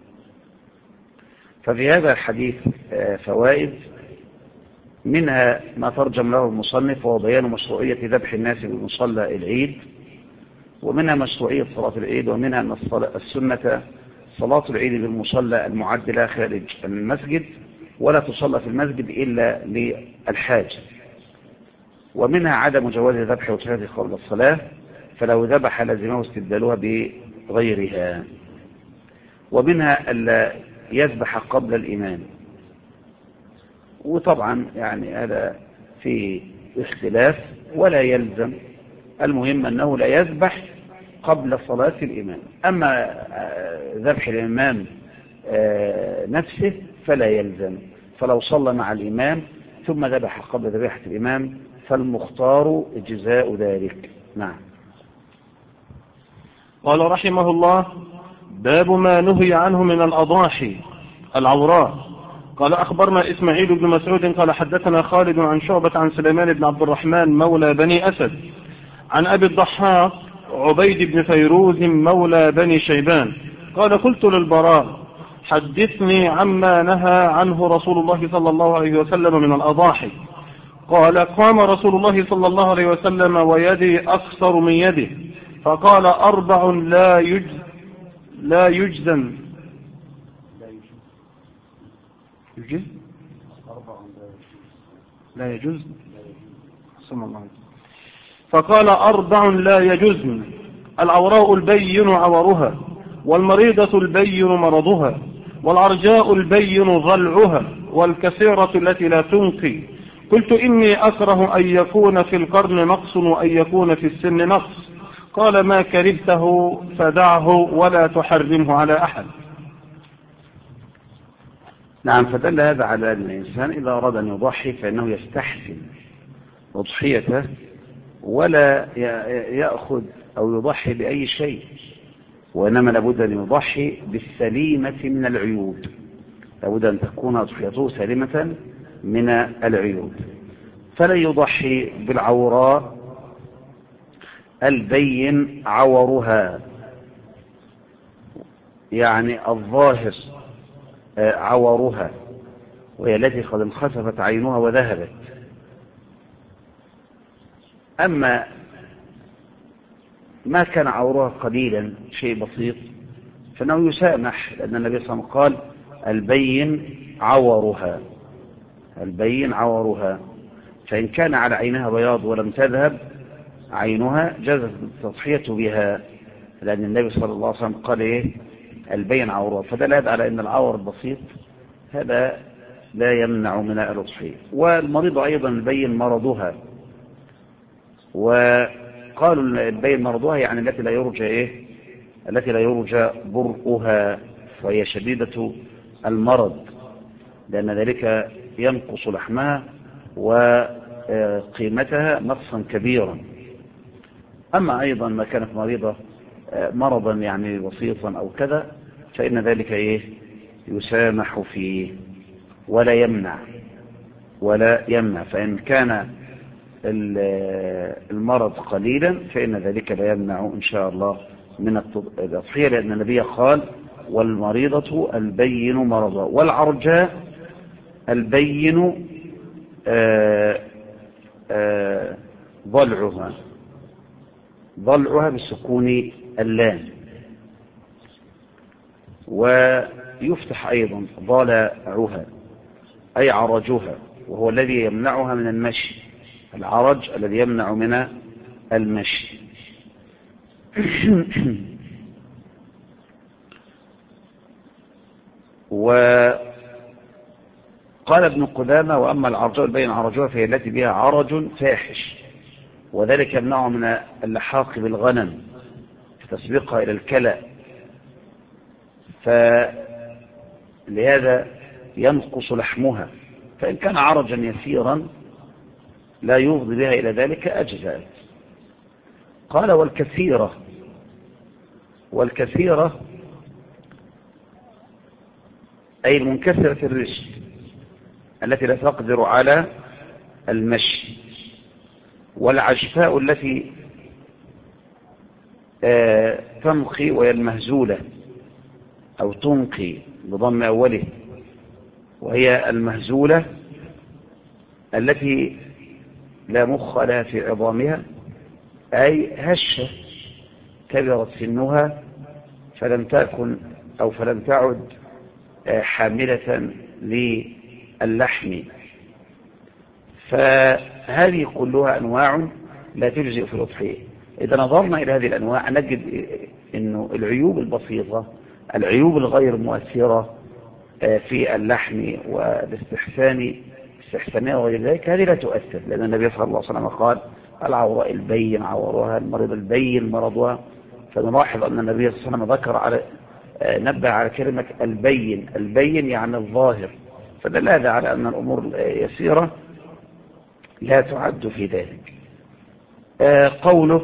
ففي هذا الحديث فوائد، منها ما ترجم له المصنف وهو بيان مشروعية ذبح الناس بمصلى العيد، ومنها مشروعية صلاة العيد، ومنها أن السنة صلاة العيد بالمصلى المعد لها خارج المسجد ولا تصلى في المسجد إلا للحاج، ومنها عدم جواز ذبح وجهته قبل الصلاة فلو ذبح لزمه استبدالها بغيرها، ومنها ألا يذبح قبل الإمام. وطبعا يعني هذا في اختلاف ولا يلزم، المهم أنه لا يذبح قبل صلاة الإمام. أما ذبح الإمام نفسه فلا يلزم، فلو صلى مع الإمام ثم ذبح قبل ذبيحة الإمام فالمختار إجزاء ذلك. نعم. قال رحمه الله: باب ما نهي عنه من الأضاحي العوراء. قال أخبرنا إسماعيل بن مسعود قال حدثنا خالد عن شعبة عن سليمان بن عبد الرحمن مولى بني أسد عن أبي الضحاك عبيد بن فيروز مولى بني شيبان قال قلت للبراء: حدثني عما نهى عنه رسول الله صلى الله عليه وسلم من الأضاحي. قال: قام رسول الله صلى الله عليه وسلم ويدي أقصر من يده فقال: 4 لا يجزن لا يجوز فقال: 4 لا يجوزن: العوراء البين عورها، والمريضة البين مرضها، والعرجاء البين ضلعها، والكثيرة التي لا تنقي. قلت: إني أكره أن يكون في القرن نقص وأن يكون في السن نقص. قال: ما كرهته فدعه ولا تحرمه على أحد. نعم. فدل هذا على أن الإنسان إذا أراد أن يضحي فإنه يستحسن أضحيته ولا يأخذ أو يضحي بأي شيء، وإنما لابد أن يضحي بالسليمة من العيوب، لابد أن تكون أضحيته سليمة من العيوب. فلا يضحي بالعوراء البين عورها، يعني الظاهر عورها، وهي التي قد انخسفت عينها وذهبت. أما ما كان عورها قليلا شيء بسيط فإنه يسامح، لأن النبي صلى الله عليه وسلم قال: البين عورها، البين عورها. فإن كان على عينها بياض ولم تذهب عينها جازت التضحية بها، لأن النبي صلى الله عليه وسلم قال: إيه؟ البين عورها. فدل هذا على أن العور البسيط هذا لا يمنع من الأضحية. والمريض أيضا البين مرضها، وقالوا البين مرضها يعني التي لا يرجى التي لا يرجى برؤها، وهي شديدة المرض. لأن ذلك ينقص لحمها وقيمتها نقصا كبيرا. أما أيضا ما كانت مريضة مرضا يعني بسيطا أو كذا فإن ذلك يسامح فيه ولا يمنع. فإن كان المرض قليلا فإن ذلك لا يمنع إن شاء الله من التضحية، لأن النبي قال والمريضة البين مرضها والعرجاء البين ضلعها بسكون اللام، ويفتح أيضا ضلعها أي عرجها، وهو الذي يمنعها من المشي، العرج الذي يمنع من المشي. وقال ابن قدامة وأما العرجاء البين عرجها فهي التي بها عرج فاحش، وذلك يمنعه من اللحاق بالغنم تسبقها إلى الكلأ، فلهذا ينقص لحمها. فإن كان عرجا يسيرا لا يفضي بها إلى ذلك أجزاء. قال والكثيرة أي المنكسرة الرجل التي لا تقدر على المشي، والعجفاء التي تنقي وهي المهزولة أو تنقي بضم أوله، وهي المهزولة التي لا مخ لها في عظامها، أي هشة كبرت سنها فلم تكن أو فلم تعد حاملة للحم. فهذه كلها أنواع لا تجزئ في الأضحية. إذا نظرنا إلى هذه الأنواع نجد أنه العيوب البسيطة، العيوب الغير مؤثرة في اللحم والاستحسانية وغير ذلك هذه لا تؤثر، لأن النبي صلى الله عليه وسلم قال العوراء البين عورها، المريض البين مرضها. فنلاحظ أن النبي صلى الله عليه وسلم نبه على كلمة البين يعني الظاهر، فدل هذا على أن الأمور يسيرة لا تعد في ذلك. قوله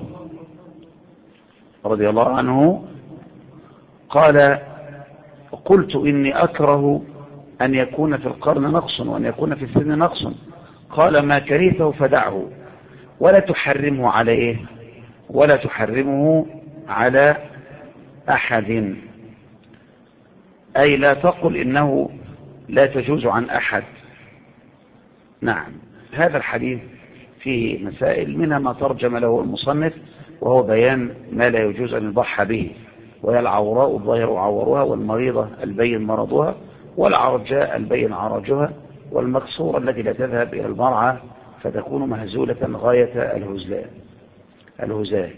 رضي الله عنه قال قلت إني أكره أن يكون في القرن نقص وأن يكون في السن نقص، قال ما كرهته فدعه ولا تحرمه على ولا تحرمه على أحد، أي لا تقل إنه لا تجوز عن أحد. نعم، هذا الحديث فيه مسائل، منها ما ترجم له المصنف وهو بيان ما لا يجوز أن يضحى به، وهي العوراء الظاهر عورها، والمريضة البين مرضها، والعرجاء البين عرجها، والمكسورة التي لا تذهب إلى المرعى فتكون مهزولة غاية الهزال.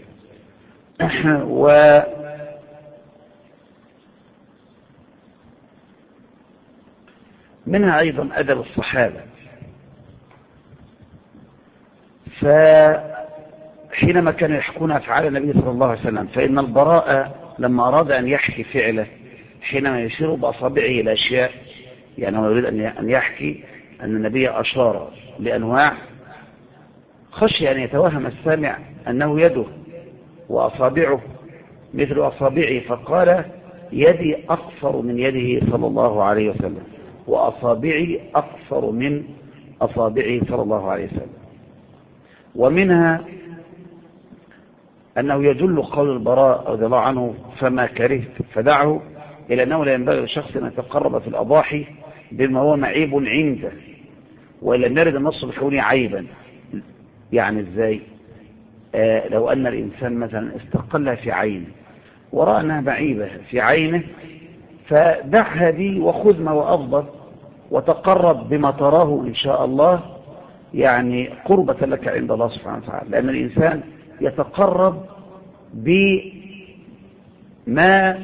ومنها أيضا أدب الصحابة، فحينما كانوا يحكون أفعال النبي صلى الله عليه وسلم، فإن البراء لما أراد أن يحكي فعله حينما يشير بأصابعه إلى أشياء، يعني هو يريد أن يحكي أن النبي أشار لأنواع، خشي أن يتوهم السامع أنه يده وأصابعه مثل أصابعه، فقال يدي أقصر من يده صلى الله عليه وسلم، وأصابعي أقصر من أصابعه صلى الله عليه وسلم. ومنها أنه يدل قول البراء رضي الله عنه فما كرهت فدعه، إلى أنه لا ينبغي للشخص أن يتقرب في الأضاحي بما هو معيب عنده، وإن لم يرد النص بكونه عيبا. يعني إزاي؟ لو أن الإنسان مثلا استقل في عينه ورأى أنها معيبة في عينه، فدعها دي وخذ ما وأفضل وتقرب بما تراه إن شاء الله، يعني قربة لك عند الله سبحانه وتعالى. لأن الإنسان يتقرب بما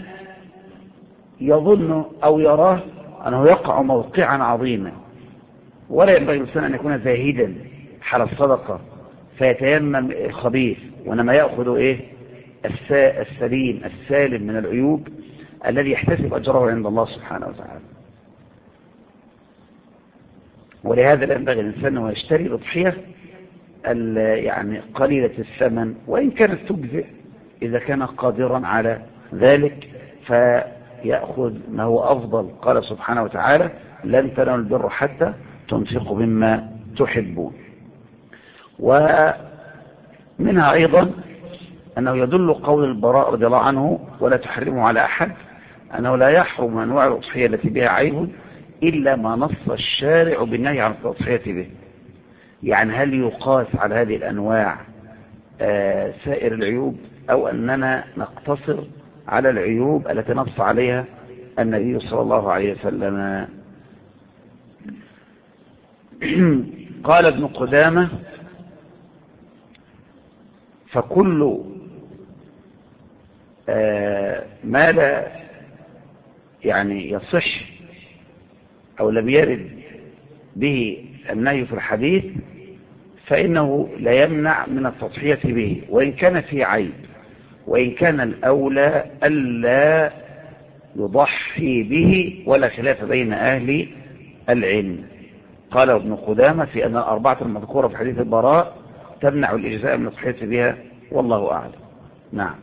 يظن أو يراه أنه يقع موقعا عظيما، ولا ينبغي الإنسان أن يكون زاهدا حال الصدقة فيتيمم الخبيث، وإنما يأخذ السليم السالم من العيوب الذي يحتسب أجره عند الله سبحانه وتعالى. ولهذا لا ينبغي الإنسان أن يشتري الأضحية يعني قليلة الثمن، وإن كانت تجزئ إذا كان قادرا على ذلك فيأخذ ما هو أفضل. قال سبحانه وتعالى: لن تنالوا البر حتى تنفقوا مما تحبون. ومنها أيضا أنه يدل قول البراء رضي الله عنه: ولا تحرموا على أحد، أنه لا يحرم أنواع الأضحية التي بها عيب إلا ما نص الشارع بالنهي عن التضحية به. يعني هل يقاس على هذه الأنواع سائر العيوب، أو أننا نقتصر على العيوب التي نص عليها النبي صلى الله عليه وسلم؟ قال ابن قدامة: فكل ما لا يعني يصح أو لم يرد به النهي في الحديث فإنه لا يمنع من التضحية به، وإن كان فيه عيب، وإن كان الأولى ألا يضحي به، ولا خلاف بين أهل العلم. قال ابن قدامة في أن الأربعة المذكورة في حديث البراء تمنع الإجزاء من التضحية بها، والله أعلم. نعم.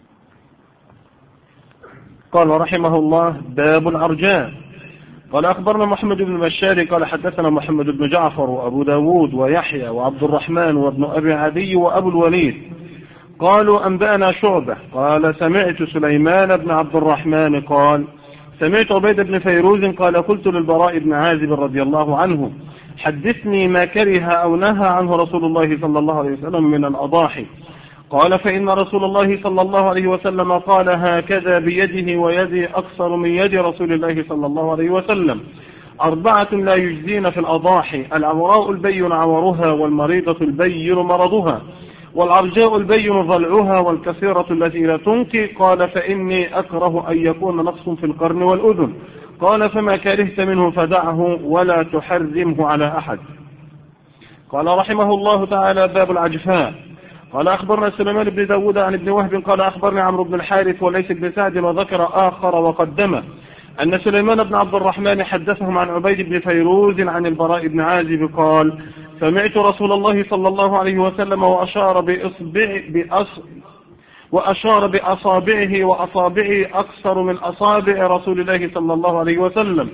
قال رحمه الله: باب الأرجاء. قال أخبرنا محمد بن بشار قال حدثنا محمد بن جعفر وأبو داود ويحيى وعبد الرحمن وابن أبي عدي وأبو الوليد قالوا أنبأنا شعبة قال سمعت سليمان بن عبد الرحمن قال سمعت عبيد بن فيروز قال قلت للبراء بن عازب رضي الله عنه: حدثني ما كره أو نهى عنه رسول الله صلى الله عليه وسلم من الأضاحي. قال: فإن رسول الله صلى الله عليه وسلم قال هكذا بيده ويدي أقصر من يد رسول الله صلى الله عليه وسلم: 4 لا يجزين في الأضاحي: العوراء البين عورها، والمريضة البين مرضها، والعرجاء البين ضلعها، والكثيرة التي لا تنكي. قال: فإني أكره أن يكون نقص في القرن والأذن. قال: فما كرهت منه فدعه ولا تحرمه على أحد. قال رحمه الله تعالى: باب العجفاء. قال أخبرنا سليمان بن داود عن ابن وهب قال أخبرني عمرو بن الحارث وليس بن سعد وذكر آخر وقدمه أن سليمان بن عبد الرحمن حدثهم عن عبيد بن فيروز عن البراء بن عازب قال: سمعت رسول الله صلى الله عليه وسلم وأشار بأصابعه وأصابعه أكثر من أصابع رسول الله صلى الله عليه وسلم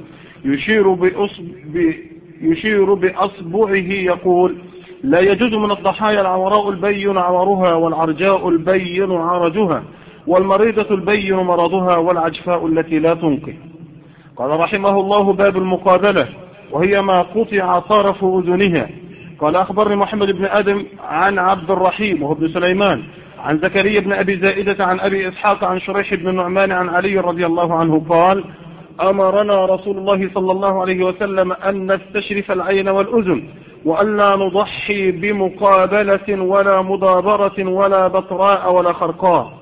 يشير بأصبعه يقول: لا يجوز من الضحايا العوراء البين عورها، والعرجاء البين عرجها، والمريضة البين مرضها، والعجفاء التي لا تنقي. قال رحمه الله: باب المقابلة، وهي ما قطع طرف أذنها. قال أخبرني محمد بن آدم عن عبد الرحيم وهو ابن سليمان عن زكريا بن أبي زائدة عن أبي إسحاق عن شريح بن النعمان عن علي رضي الله عنه قال: أمرنا رسول الله صلى الله عليه وسلم أن نستشرف العين والأذن، وألا نضحي بمقابلة ولا مدابرة ولا بطراء ولا خرقاء.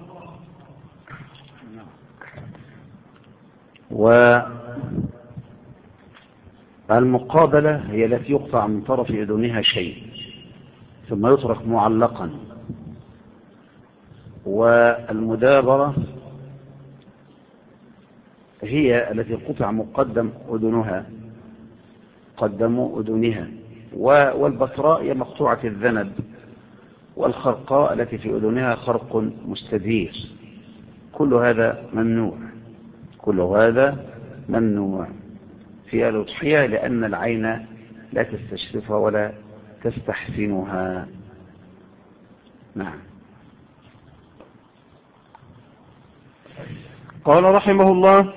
والمقابلة هي التي يقطع من طرف أذنها شيء ثم يترك معلقا، والمدابرة هي التي قطع مقدم أذنها، والبطراء هي مقطوعة الذنب، والخرقاء التي في أذنها خرق مستدير. كل هذا ممنوع في الأضحية، لأن العين لا تستشرفها ولا تستحسنها. نعم. قال رحمه الله: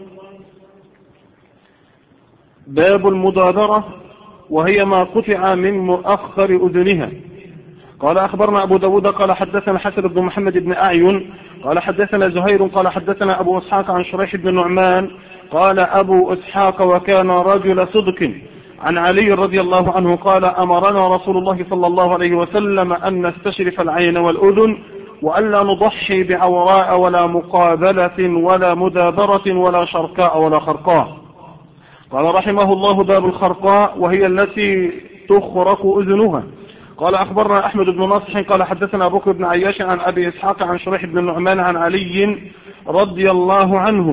باب المدابرة، وهي ما قطع من مؤخر أذنها. قال أخبرنا أبو داود قال حدثنا حسن بن محمد بن أعين قال حدثنا زهير قال حدثنا أبو إسحاق عن شريح بن النعمان قال أبو إسحاق: وكان رجل صدق عن علي رضي الله عنه قال: أمرنا رسول الله صلى الله عليه وسلم أن نستشرف العين والأذن، وألا نضحي بعوراء ولا مقابلة ولا مدابرة ولا شركاء ولا خرقاء. قال رحمه الله: باب الخرقاء، وهي التي تخرق أذنها. قال أخبرنا أحمد بن نصح قال حدثنا أبو بكر بن عياش عن أبي إسحاق عن شريح بن النعمان عن علي رضي الله عنه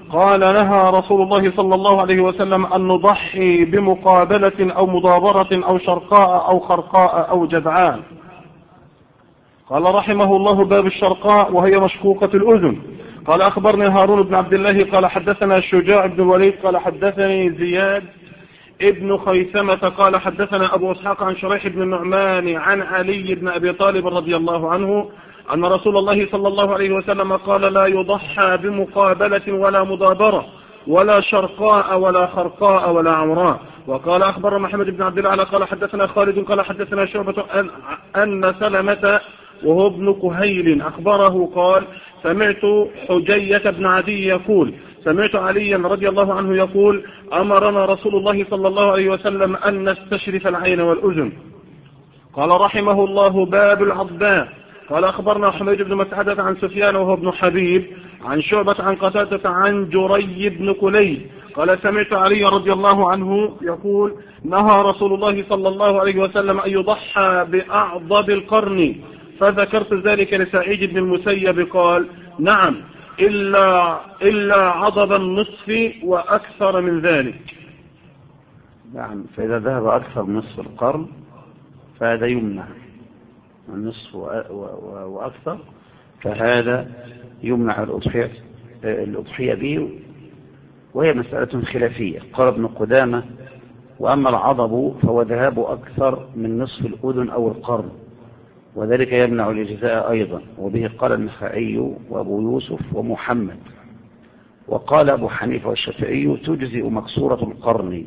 قال نهى رسول الله صلى الله عليه وسلم أن نضحي بمقابلة أو مضابرة أو شرقاء أو خرقاء أو جذعاء. قال رحمه الله: باب الشرقاء وهي مشقوقة الأذن. قال أخبرني هارون بن عبد الله قال حدثنا الشجاع بن الوليد قال حدثني زياد ابن خيثمة قال حدثنا أبو إسحاق عن شريح بن النعمان عن علي بن أبي طالب رضي الله عنه أن رسول الله صلى الله عليه وسلم قال: لا يضحى بمقابلة ولا مضابرة ولا شرقاء ولا خرقاء ولا عوراء. وقال أخبر محمد بن عبد الله قال حدثنا خالد قال حدثنا شعبة أن سلمة وهو ابن كهيل أخبره قال: سمعت حجية بن عدي يقول: سمعت عليا رضي الله عنه يقول: أمرنا رسول الله صلى الله عليه وسلم أن نستشرف العين والأذن. قال رحمه الله: باب العضباء. قال أخبرنا حميد بن مسعدة عن سفيان وهو ابن حبيب عن شعبة عن قتادة عن جري بن كليب قال: سمعت علي رضي الله عنه يقول: نهى رسول الله صلى الله عليه وسلم أن يضحى بأعضب القرن، فذكرت ذلك لسعيد بن المسيب قال: نعم إلا عضب النصف وأكثر من ذلك. نعم، فإذا ذهب أكثر من نصف القرن فهذا يمنع، النصف وأكثر فهذا يمنع الأضحية به، وهي مسألة خلافية. قال ابن قدامة: وأما العضب فهو ذهاب أكثر من نصف الأذن أو القرن، وذلك يمنع الإجزاء أيضا، وبه قال النخعي وأبو يوسف ومحمد. وقال أبو حنيفة والشافعي: تجزئ مكسورة القرن،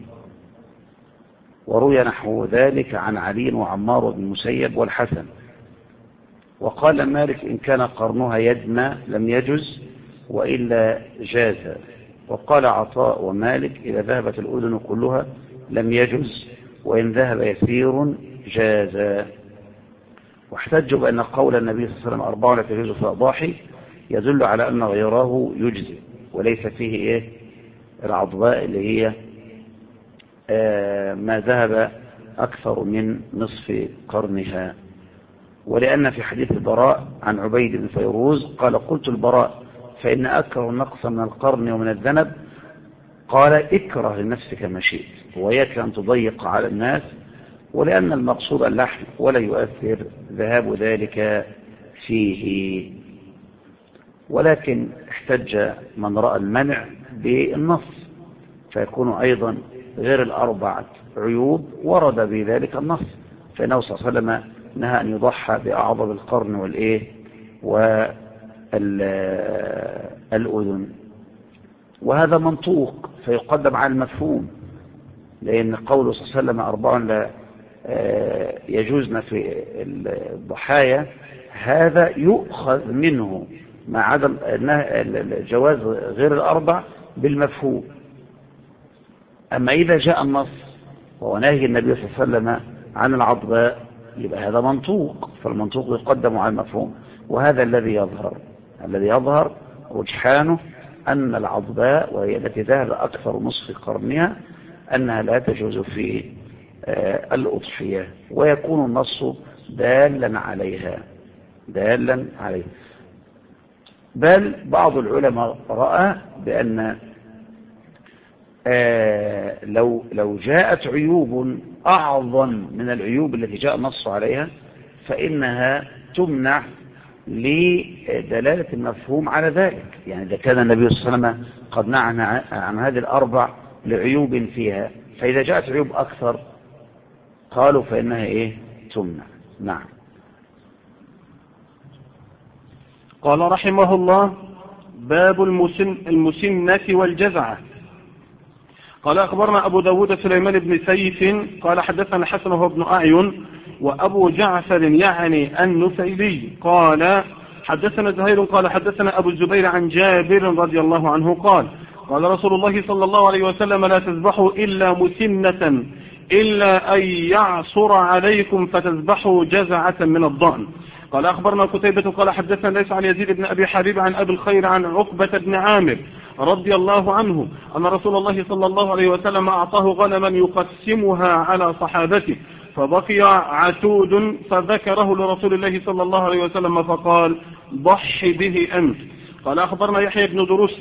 وروي نحو ذلك عن علي وعمار بن المسيب والحسن. وقال مالك: إن كان قرنها يدنى لم يجز وإلا جاز. وقال عطاء ومالك: إذا ذهبت الأذن كلها لم يجز، وإن ذهب يسير جاز. واحتجوا بأن قول النبي صلى الله عليه وسلم: 4 لا تجوز في الأضاحي يدل على أن غيره يجزي، وليس فيه العضباء اللي هي ما ذهب أكثر من نصف قرنها. ولأن في حديث البراء عن عبيد بن فيروز قال: قلت البراء: فإن أكره النقص من القرن ومن الذنب. قال: اكره لنفسك ما شئت، وإياك أن تضيق على الناس، ولأن المقصود اللحم ولا يؤثر ذهاب ذلك فيه. ولكن احتج من رأى المنع بالنص، فيكون أيضا غير 4 عيوب ورد بذلك النص، فإنه صلى الله عليه وسلم نهى أن يضحى بأعضب القرن والأذن، وهذا منطوق فيقدم على المفهوم، لأن قوله صلى الله عليه وسلم: 4 لا يجوزن في الضحايا، هذا يؤخذ منه مع عدم جواز غير 4 بالمفهوم. أما إذا جاء النص وهو نهي النبي صلى الله عليه وسلم عن العضباء، يبقى هذا منطوق، فالمنطوق يقدم على المفهوم. وهذا الذي يظهر رجحانه أن العضباء، وهي التي ذهب أكثر نصف قرنها، أنها لا تجوز في الأضحية، ويكون النص دالا عليها. بل بعض العلماء رأى بأن لو جاءت عيوب أعظم من العيوب التي جاء النص عليها فإنها تمنع لدلالة المفهوم على ذلك. يعني إذا كان النبي صلى الله عليه وسلم قد نهى عن هذه 4 لعيوب فيها، فإذا جاءت عيوب أكثر قالوا فإنها تمنع. نعم. قال رحمه الله: باب المسنة والجزعة. قال أخبرنا أبو داود سليمان بن سيف قال حدثنا حسن وهو ابن أعين وأبو جعفر يعني النسيلي قال حدثنا زهير قال حدثنا أبو الزبير عن جابر رضي الله عنه قال: قال رسول الله صلى الله عليه وسلم: لا تذبحوا إلا مسنة إلا أن يعصر عليكم فتذبحوا جزعة من الضأن. قال أخبرنا قتيبة قال حدثنا ليس عن يزيد بن أبي حبيب عن أبي الخير عن عقبة بن عامر رضي الله عنه أن رسول الله صلى الله عليه وسلم أعطاه غنما يقسمها على صحابته، فبقي عتود فذكره لرسول الله صلى الله عليه وسلم فقال: ضح به أنت. قال أخبرنا يحيى بن درست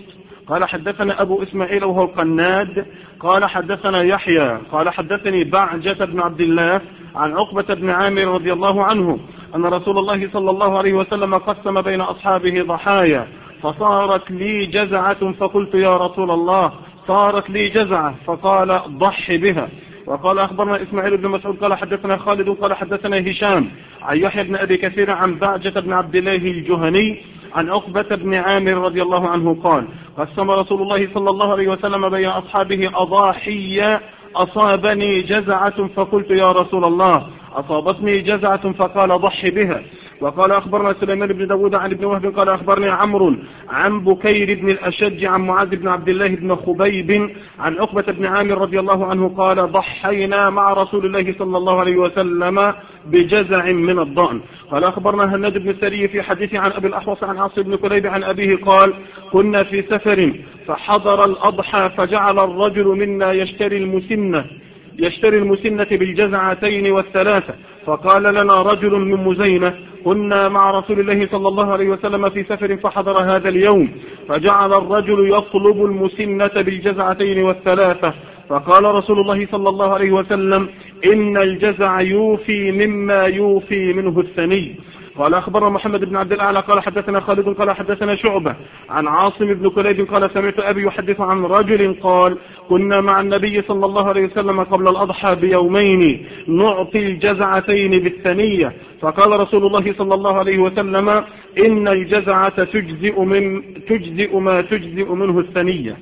قال حدثنا أبو إسماعيل وهو القناد قال حدثنا يحيى قال حدثني بعجة بن عبد الله عن عقبة بن عامر رضي الله عنه أن رسول الله صلى الله عليه وسلم قسم بين أصحابه ضحايا فصارت لي جزعة فقلت يا رسول الله صارت لي جزعة فقال ضح بها. وقال أخبرنا إسماعيل بن مسعود قال حدثنا خالد قال حدثنا هشام عن يحيى بن أبي كثير عن بعجة بن عبد الله الجهني عن عقبة بن عامر رضي الله عنه قال قسم رسول الله صلى الله عليه وسلم بين أصحابه أضاحيا أصابني جزعة فقلت يا رسول الله أصابتني جزعة فقال ضح بها. وقال أخبرنا سليمان بن داود عن ابن وهب قال أخبرني عمرو عن بكير بن الأشج عن معاذ بن عبد الله بن خبيب عن عقبة بن عامر رضي الله عنه قال ضحينا مع رسول الله صلى الله عليه وسلم بجزع من الضأن. قال أخبرنا هناد بن السري في حديثه عن أبي الأحوص عن عاصم بن كليب عن أبيه قال كنا في سفر فحضر الأضحى فجعل الرجل منا يشتري المسنة بالجزعتين والثلاثة فقال لنا رجل من مزينة كنا مع رسول الله صلى الله عليه وسلم في سفر فحضر هذا اليوم فجعل الرجل يطلب المسنة بالجزعتين والثلاثة فقال رسول الله صلى الله عليه وسلم إن الجزع يوفي مما يوفي منه الثني. قال أخبرنا محمد بن عبد الأعلى قال حدثنا خالد قال حدثنا شعبة عن عاصم بن كليب قال سمعت أبي يحدث عن رجل قال كنا مع النبي صلى الله عليه وسلم قبل الأضحى بيومين نعطي الجزعتين بالثنية فقال رسول الله صلى الله عليه وسلم إن الجزعة تجزئ ما تجزئ منه الثنية.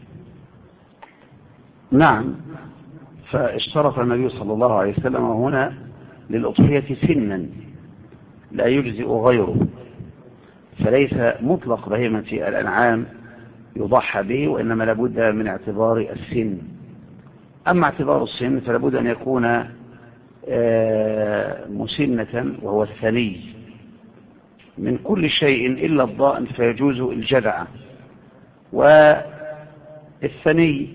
نعم. فاشترط النبي صلى الله عليه وسلم هنا للأضحية سنا لا يجزئ غيره، فليس مطلق بهيمة الأنعام يضحى به، وإنما لابد من اعتبار السن. أما اعتبار السن فلابد أن يكون مسنة وهو الثني من كل شيء إلا الضأن فيجوز الجذع، والثني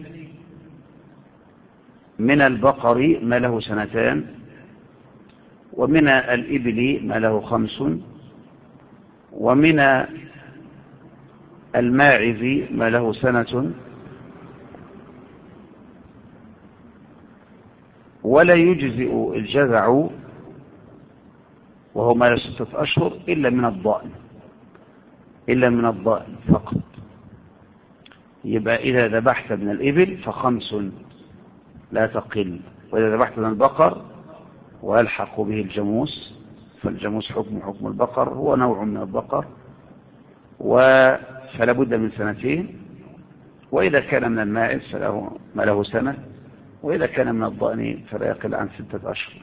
من البقر ما له 2 سنين، ومن الإبل ما له 5، ومن الماعز ما له 1 سنة، ولا يجزئ الجذع وهو ما له 6 أشهر إلا من الضأن فقط. يبقى إذا ذبحت من الإبل ف5 لا تقل، وإذا ذبحت من البقر ويلحق به الجاموس فالجاموس حكم البقر، هو نوع من البقر فلا بد من 2 سنين، وإذا كان من الماعز فله ما له 1 سنة، وإذا كان من الضأن فلا يقل عن 6 أشهر.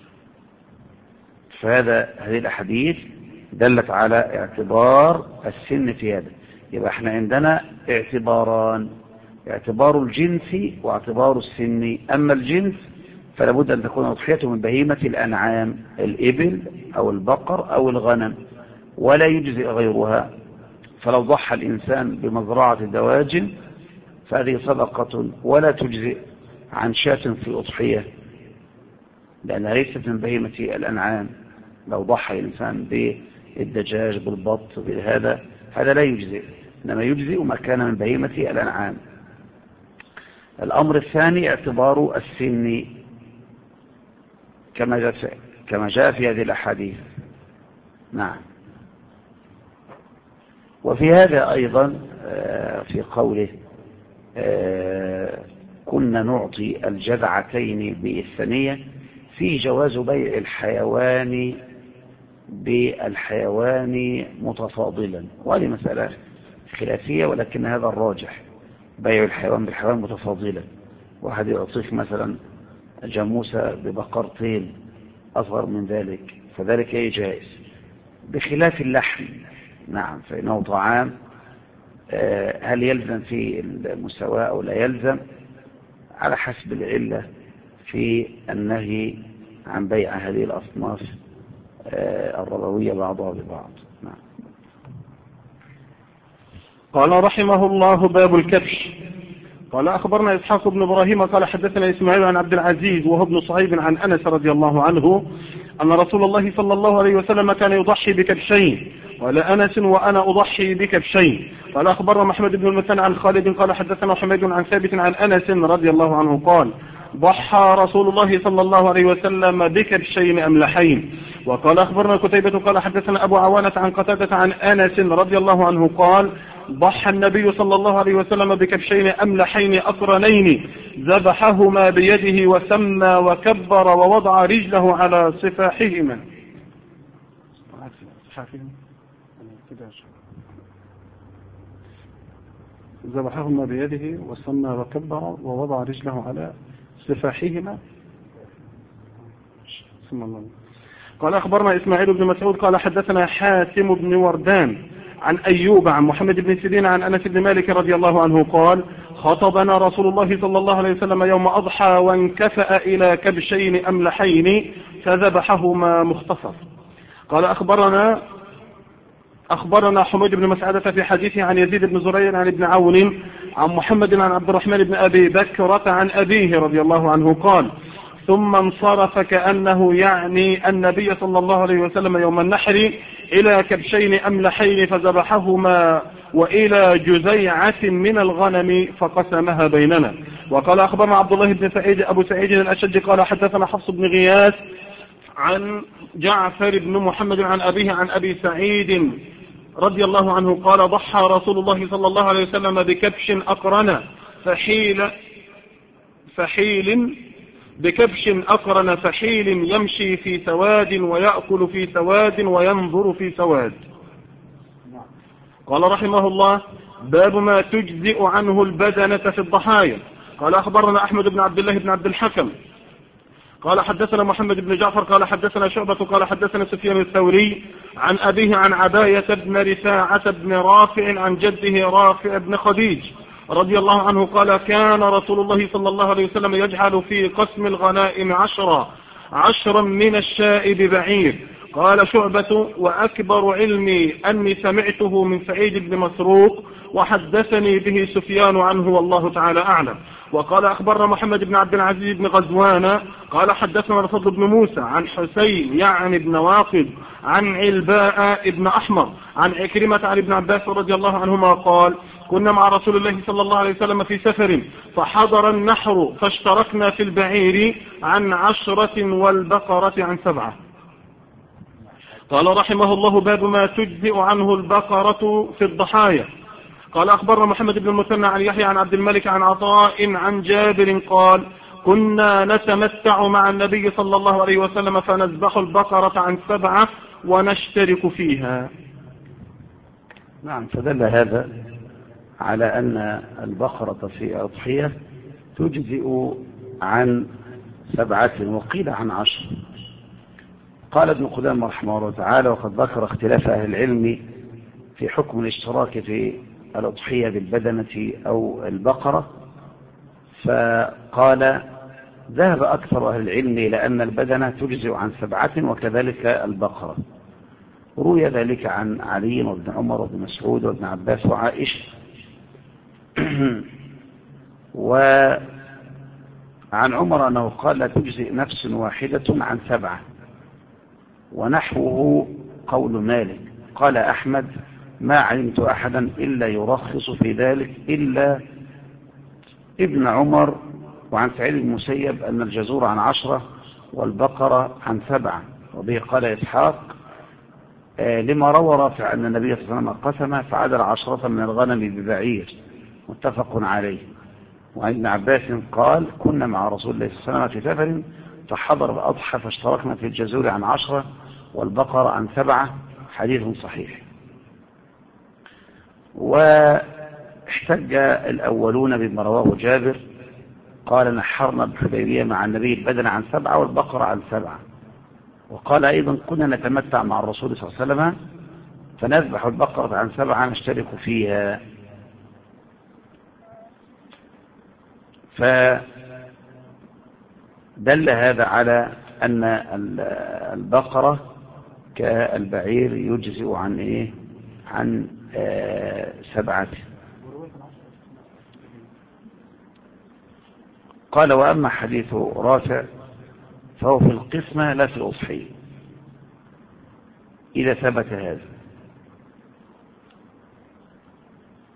هذه الأحاديث دلت على اعتبار السن في هذا. يبقى احنا عندنا اعتباران، اعتبار الجنس واعتبار السن. أما الجنس فلا بد أن تكون أضحيته من بهيمة الأنعام، الإبل أو البقر أو الغنم، ولا يجزئ غيرها. فلو ضحى الإنسان بمزرعة دواجن فهذه صدقة ولا تجزئ عن شاة في أضحية، لأنها ليست من بهيمة الأنعام. لو ضحى الإنسان بالدجاج بالبط هذا لا يجزئ، إنما يجزئ ما كان من بهيمة الأنعام. الأمر الثاني اعتبار السن كما جاء في هذه الأحاديث. نعم. وفي هذا أيضا في قوله كنا نعطي الجذعتين بالثنية في جواز بيع الحيوان بالحيوان متفاضلا، وهذه مسألة خلافية ولكن هذا الراجح، بيع الحيوان بالحيوان متفاضلا. واحد يعطيك مثلا جاموسة ببقرتين أصغر من ذلك فذلك جائز، بخلاف اللحم. نعم، فإنه طعام، هل يلزم في المساواة أو لا يلزم على حسب العلة في النهي عن بيع هذه الأصناف الربوية بعضها ببعض. نعم. قال رحمه الله: باب الكبش. قال أخبرنا إسحاق بن إبراهيم قال حدثنا إسماعيل عن عبد العزيز وهو ابن صهيب عن أنس رضي الله عنه أن رسول الله صلى الله عليه وسلم كان يضحي بكبشين. قال أنس: وأنا أضحي بكبشين. قال أخبرنا محمد بن المثنى عن خالد قال حدثنا حميد عن ثابت عن أنس رضي الله عنه قال ضحى رسول الله صلى الله عليه وسلم بكبشين أملحين. وقال أخبرنا كتيبة قال حدثنا أبو عوانة عن قتادة عن أنس رضي الله عنه قال ضحى النبي صلى الله عليه وسلم بكبشين أملحين أقرنين ذبحهما بيده وسمى وكبر ووضع رجله على صفاحهما. ذبحهما بيده وسمى وكبر ووضع رجله على سفاحهما. قال أخبرنا إسماعيل بن مسعود قال حدثنا حاتم بن وردان عن أيوب عن محمد بن سيرين عن أنس بن مالك رضي الله عنه قال خطبنا رسول الله صلى الله عليه وسلم يوم أضحى وانكفأ إلى كبشين أملحين فذبحهما مختصر. قال أخبرنا حميد بن مسعدة في حديثه عن يزيد بن زريع عن ابن عون عن محمد عن عبد الرحمن بن أبي بكرة عن أبيه رضي الله عنه قال ثم انصرف كأنه يعني النبي صلى الله عليه وسلم يوم النحر إلى كبشين أملحين فذبحهما وإلى جزيعة من الغنم فقسمها بيننا. وقال أخبرنا عبد الله بن سعيد أبو سعيد الأشج قال حدثنا حفص بن غياث عن جعفر بن محمد عن أبيه عن أبي سعيد رضي الله عنه قال ضحى رسول الله صلى الله عليه وسلم بكبش أقرن فحيل يمشي في سواد ويأكل في سواد وينظر في سواد. قال رحمه الله باب ما تجزئ عنه البدنة في الضحايا. قال أخبرنا أحمد بن عبد الله بن عبد الحكم قال حدثنا محمد بن جعفر قال حدثنا شعبة قال حدثنا سفيان الثوري عن أبيه عن عباية بن رفاعة بن رافع عن جده رافع بن خديج رضي الله عنه قال كان رسول الله صلى الله عليه وسلم يجعل في قسم الغنائم عشرا من الشاء ببعير. قال شعبة وأكبر علمي أني سمعته من سعيد بن مسروق وحدثني به سفيان عنه والله تعالى أعلم. وقال أخبرنا محمد بن عبد العزيز بن غزوان قال حدثنا الفضل بن موسى عن حسين يعني بن واقد عن علباء بن أحمر عن عكرمة عن ابن عباس رضي الله عنهما قال كنا مع رسول الله صلى الله عليه وسلم في سفر فحضر النحر فاشتركنا في البعير عن 10 والبقرة عن 7. قال رحمه الله باب ما تجزئ عنه البقرة في الضحايا. قال أخبرنا محمد بن المثنى عن يحيى عن عبد الملك عن عطاء عن جابر قال كنا نتمتع مع النبي صلى الله عليه وسلم فنذبح البقرة عن 7 ونشترك فيها. نعم فدل هذا على أن البقرة في أضحية تجزئ عن 7 وقيل عن 10. قال ابن قدامة رحمه الله تعالى وقد ذكر اختلاف أهل العلم في حكم الاشتراك في الأضحية بالبدنة أو البقرة، فقال ذهب أكثر أهل العلم إلى أن البدنة تجزئ عن 7 وكذلك البقرة. روي ذلك عن علي وابن عمر وابن مسعود وابن عباس وعائشة وعن عمر أنه قال لا تجزئ نفس واحدة عن 7، ونحوه قول مالك. قال أحمد ما علمت أحدا إلا يرخص في ذلك إلا ابن عمر. وعن سعيد بن المسيب أن الجزور عن 10 والبقرة عن 7، وبه قال إسحاق لما روى رافع أن النبي صلى الله عليه وسلم قسم فعدل 10 من الغنم ببعير، متفق عليه. وعن ابن عباس قال كنا مع رسول الله صلى الله عليه وسلم في سفر فحضر الأضحى فاشتركنا في الجزور عن 10 والبقرة عن 7، حديث صحيح. واحتج الأولون بما رواه جابر قال نحرنا بالحديبية مع النبي البدن عن 7 والبقرة عن 7، وقال أيضا كنا نتمتع مع الرسول صلى الله عليه وسلم فنذبح البقرة عن 7 نشترك فيها. فدل هذا على أن البقرة كالبعير يجزئ عن إيه؟ عن 7. قال وأما حديث رافع فهو في القسمة لا في الأضحية إذا ثبت هذا.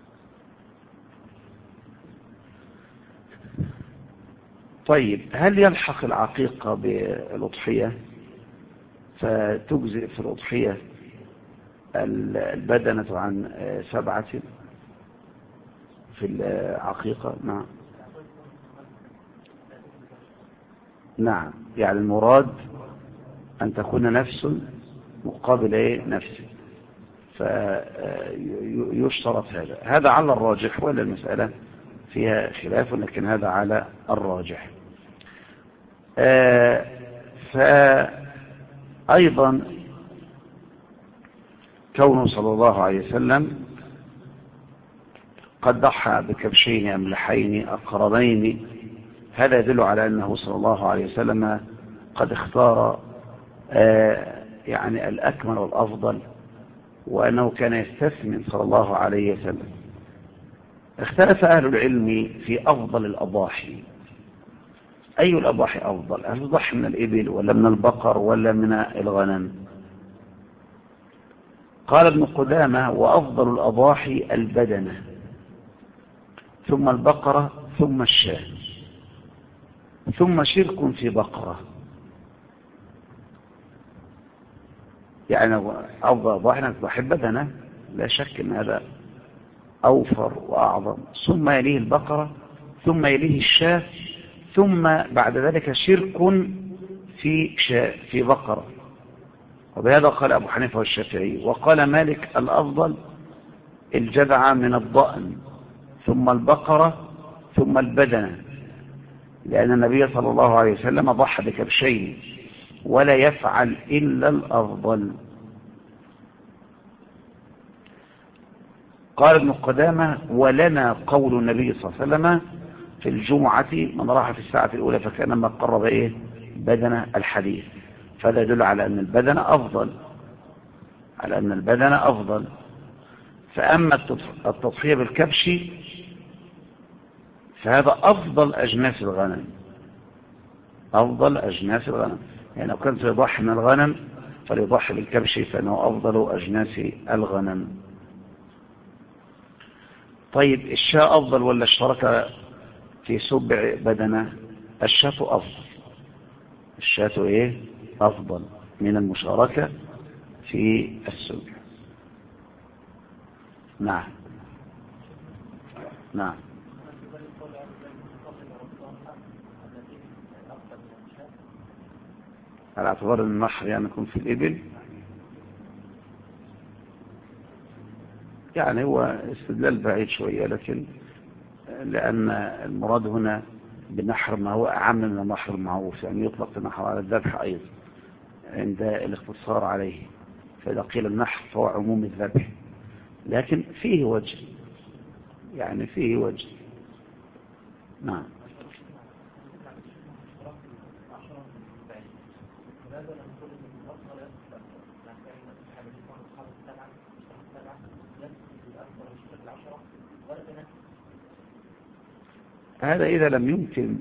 طيب هل يلحق العقيقة بالأضحية فتجزئ في الأضحية البدنة عن 7 في العقيقة؟ نعم. نعم، يعني المراد أن تكون نفس مقابل نفس، فيشترط هذا على الراجح، ولا المسألة فيها خلاف، لكن هذا على الراجح. فأيضا كونه صلى الله عليه وسلم قد ضحى بكبشين أملحين أقرنين، هذا يدل على أنه صلى الله عليه وسلم قد اختار يعني الأكمل والأفضل، وأنه كان يستثمن صلى الله عليه وسلم. اختلف أهل العلم في أفضل الأضاحي، أي الأضاحي أفضل؟ هل تضحي من الإبل ولا من البقر ولا من الغنم؟ قال ابن قدامة: وأفضل الأضاحي البدنة، ثم البقرة، ثم الشاة، ثم شرك في بقرة. يعني أفضل الأضاحي أنك تضحي بدنة، لا شك أن هذا أوفر وأعظم، ثم يليه البقرة، ثم يليه الشاة، ثم بعد ذلك شرك في بقرة. وبهذا قال أبو حنيفة والشافعي. وقال مالك: الأفضل الجذع من الضأن، ثم البقرة، ثم البدنة، لأن النبي صلى الله عليه وسلم ضحى بكبشين ولا يفعل إلا الأفضل. قال ابن قدامة: ولنا قول النبي صلى الله عليه وسلم في الجمعة: من راح في الساعة الأولى فكأنما قرب بدنة الحديث. فهذا يدل على أن البدنة أفضل، فأما التضحية بالكبش فهذا أفضل أجناس الغنم، يعني لو كان سيضحي من الغنم فليضحي بالكبش، فإنه أفضل أجناس الغنم. طيب الشاة أفضل ولا الشركة في سبع بدنة؟ الشاة أفضل من المشاركة في السبع. نعم. على اعتبار النحر يعني يكون في الإبل، يعني هو استدلال بعيد شوية، لكن لأن المراد هنا بنحر ما هو أعم من النحر المعروف، يعني يطلق النحر على الذبح أيضا عند الاختصار عليه، فإذا قيل النحر فهو عموم الذبح، لكن فيه وجه، نعم. هذا إذا لم يمكن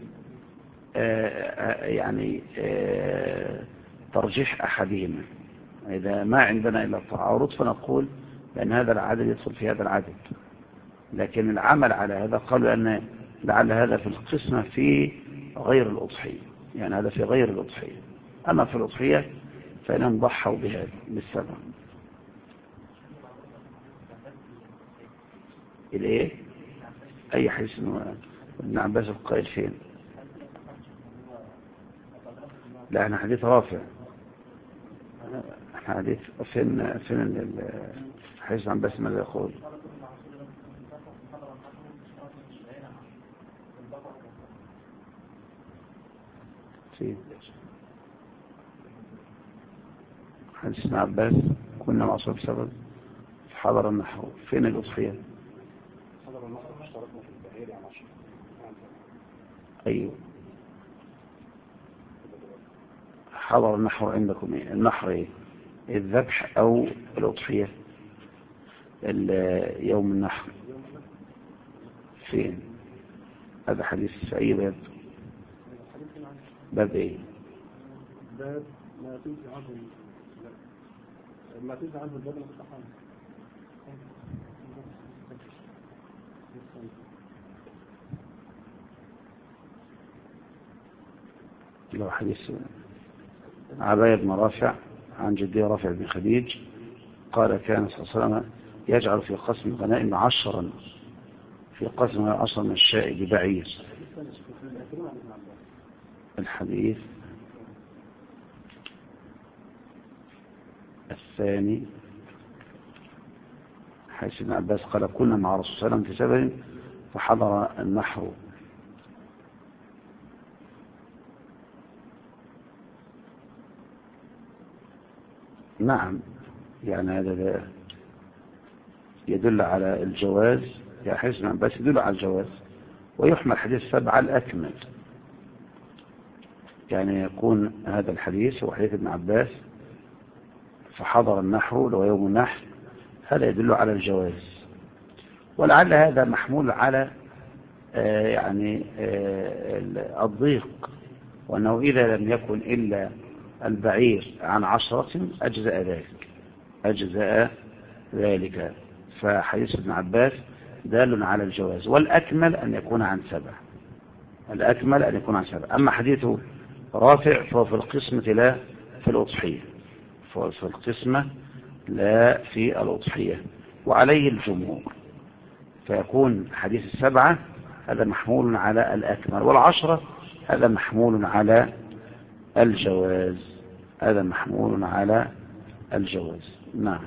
ترجيح أحدهما، إذا ما عندنا إلا التعارض فنقول بأن هذا العدد يدخل في هذا العدد، لكن العمل على هذا قالوا أن لعل هذا في القسمة في غير الأضحية، يعني هذا في غير الأضحية، أما في الأضحية فإنهم ضحوا بهذا بالسبع. الإيه؟ أي حديث ابن عباس القائل فين؟ لا، أنا حديث رافع، حديث فين حديث عباس ماذا يقول؟ حديث ابن عباس: كنا مع صاحب سبب حضر النحر. فين الأضحية؟ أيوه، حضر النحر عندكم إيه؟ النحر إيه؟ الذبح أو الأضحية؟ يوم النحر فين؟ هذا حديث سعيد يبدو. باب إيه؟ باب ما تنزع عنه البدن والطحان. له حديث عباية بن رافع عن جدي رافع بن خديج قال كان صلى الله عليه وسلم يجعل في قسم الغنائم 10 في قسم 10 من الشاء ببعير. الحديث الثاني حيث ابن عباس قال كنا مع رسول الله صلى الله عليه وسلم في سفر فحضر النحر. نعم، يعني هذا يدل على الجواز، يعني حديث ابن عباس يدل على الجواز، ويحمل حديث 7 الأكمل، يعني يكون هذا الحديث هو حديث ابن عباس فحضر النحر لو يوم النحر، هذا يدل على الجواز. ولعل هذا محمول على الضيق، وأنه إذا لم يكن إلا البعير عن 10 أجزاء ذلك، فحديث ابن عباس دال على الجواز، والأكمل أن يكون عن 7. أما حديث رافع فهو في القسمة لا في الأضحية، في الأضحية، وعليه الجمهور، فيكون حديث 7 هذا محمول على الأكمل، وال10 هذا محمول على الجواز. نعم.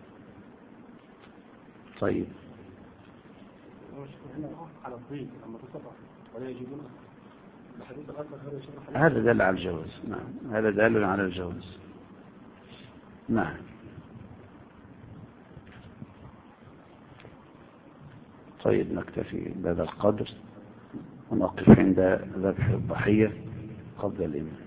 طيب، هذا دل على الجواز. نعم، هذا دل على الجواز. نعم. طيب، نكتفي بهذا القدر ونقف عند ذبح الضحية قبل الإمام.